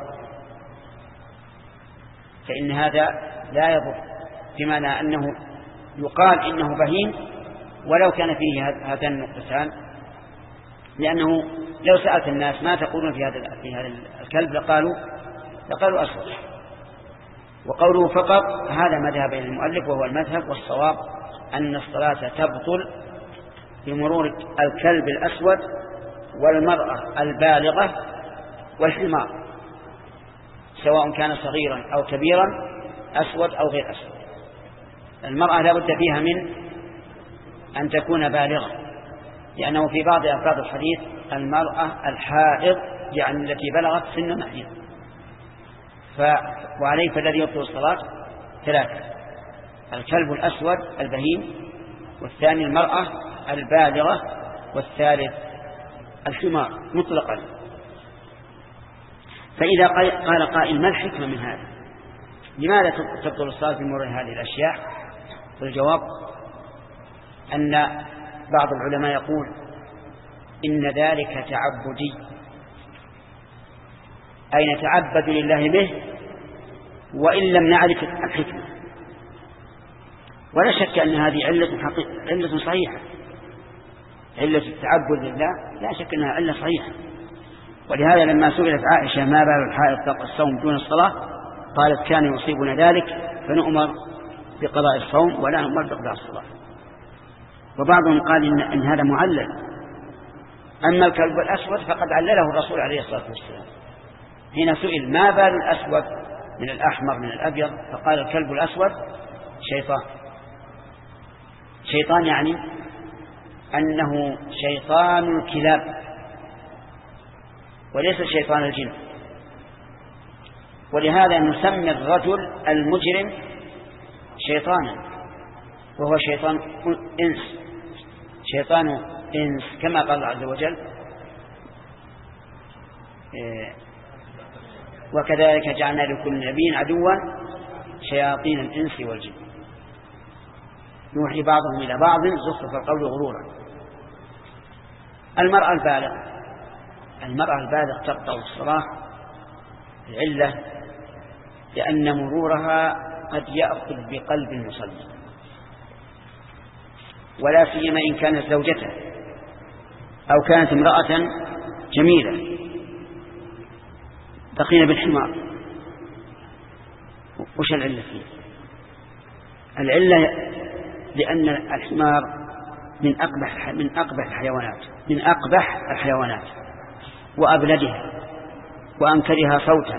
S1: فإن هذا لا يضر، بمعنى أنه يقال إنه بهيم ولو كان فيه هذان النقطتان، لأنه لو سألت الناس ما تقولون في هذا في هذا الكلب لقالوا لقالوا أسود. وقوله فقط هذا مذهب المؤلف وهو المذهب، والصواب أن الصلاة تبطل بمرور الكلب الأسود والمرأة البالغة والحمار، سواء كان صغيرا أو كبيرا، أسود أو غير أسود. المرأة لا بد فيها من أن تكون بالغة، لأنه في بعض ألفاظ الحديث المرأة الحائض يعني التي بلغت سن محيض. ف... وعليه فالذي يبطل الصلاة ثلاثة: الكلب الأسود البهيم، والثاني المرأة البالغة، والثالث الحمار مطلقا. فإذا قال قائل ما الحكمة من هذا؟ لماذا تبطل الصلاة بمرور هذه الأشياء؟ والجواب أن بعض العلماء يقول إن ذلك تعبدي، أي نتعبد لله به وإن لم نعرف الحكمة. ولا شك أن هذه علة حقيقة، علة صحيحة، علة التعبد لله لا شك أنها علة صحيحة. ولهذا لما سئلت عائشة ما بال الحائض تقضي الصوم دون الصلاة قالت كان يصيبنا ذلك فنؤمر بقضاء الصوم ولا نؤمر بقضاء الصلاة. وبعضهم قال إن, إن هذا معلل. أما الكلب الأسود فقد علله الرسول عليه الصلاة والسلام حين سئل ما بال الأسود من الأحمر من الأبيض فقال الكلب الأسود شيطان. شيطان يعني أنه شيطان الكلاب وليس شيطان الجن. ولهذا نسمي الرجل المجرم شيطانا وهو شيطان إنس شيطان إنس كما قال الله عز وجل وكذلك جعلنا لكل نبي عدوا شياطين الإنس والجن يوحي بعضهم إلى بعض زخرف القول غرورا. المرأة البالغ المرأة البالغ تقطع الصلاة العلة لأن مرورها قد يأخذ بقلب المصلي ولا سيما إن كانت زوجته أو كانت امرأة جميلة تقين بالحمار. وش العلة فيه؟ العلة لأن الحمار من أقبح من أقبح الحيوانات من أقبح الحيوانات وأبلدها وأنكرها صوتا.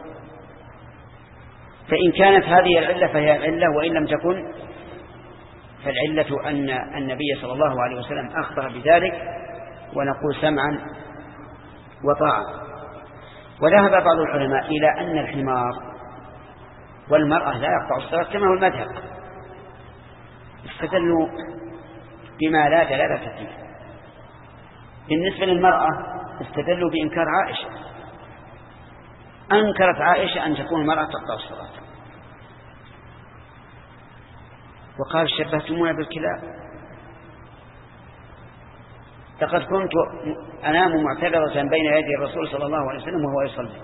S1: فإن كانت هذه العلة فهي العلة وإن لم تكن فالعلة أن النبي صلى الله عليه وسلم أخبر بذلك ونقول سمعا وطاعة. وذهب بعض العلماء إلى أن الحمار والمرأة لا يقطع الصلاة كما هو المذهب استدلوا بما لا دلالة فيه. بالنسبة للمرأة استدلوا بإنكار عائشة أنكرت عائشة أن تكون المرأة تقطع الصلاة وقال شبهتمونا بالكلاب لقد كنت أنام معتبرة بين يدي الرسول صلى الله عليه وسلم وهو يصلي.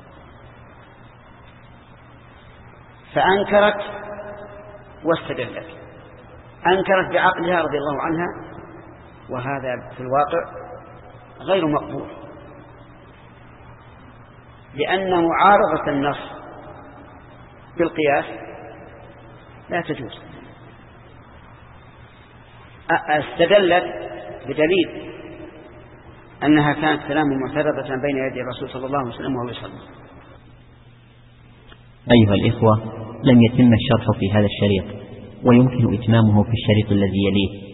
S1: فأنكرت واستدلت أنكرت بعقلها رضي الله عنها وهذا في الواقع غير مقبول لأن معارضة النص بالقياس لا تجوز. استدلت بدليل أنها كانت تنام معترضة بين يدي الرسول صلى الله عليه وسلم وهو يصلي.
S3: أيها الإخوة لم يتم الشرح في هذا الشريط ويمكن إتمامه في الشريط الذي يليه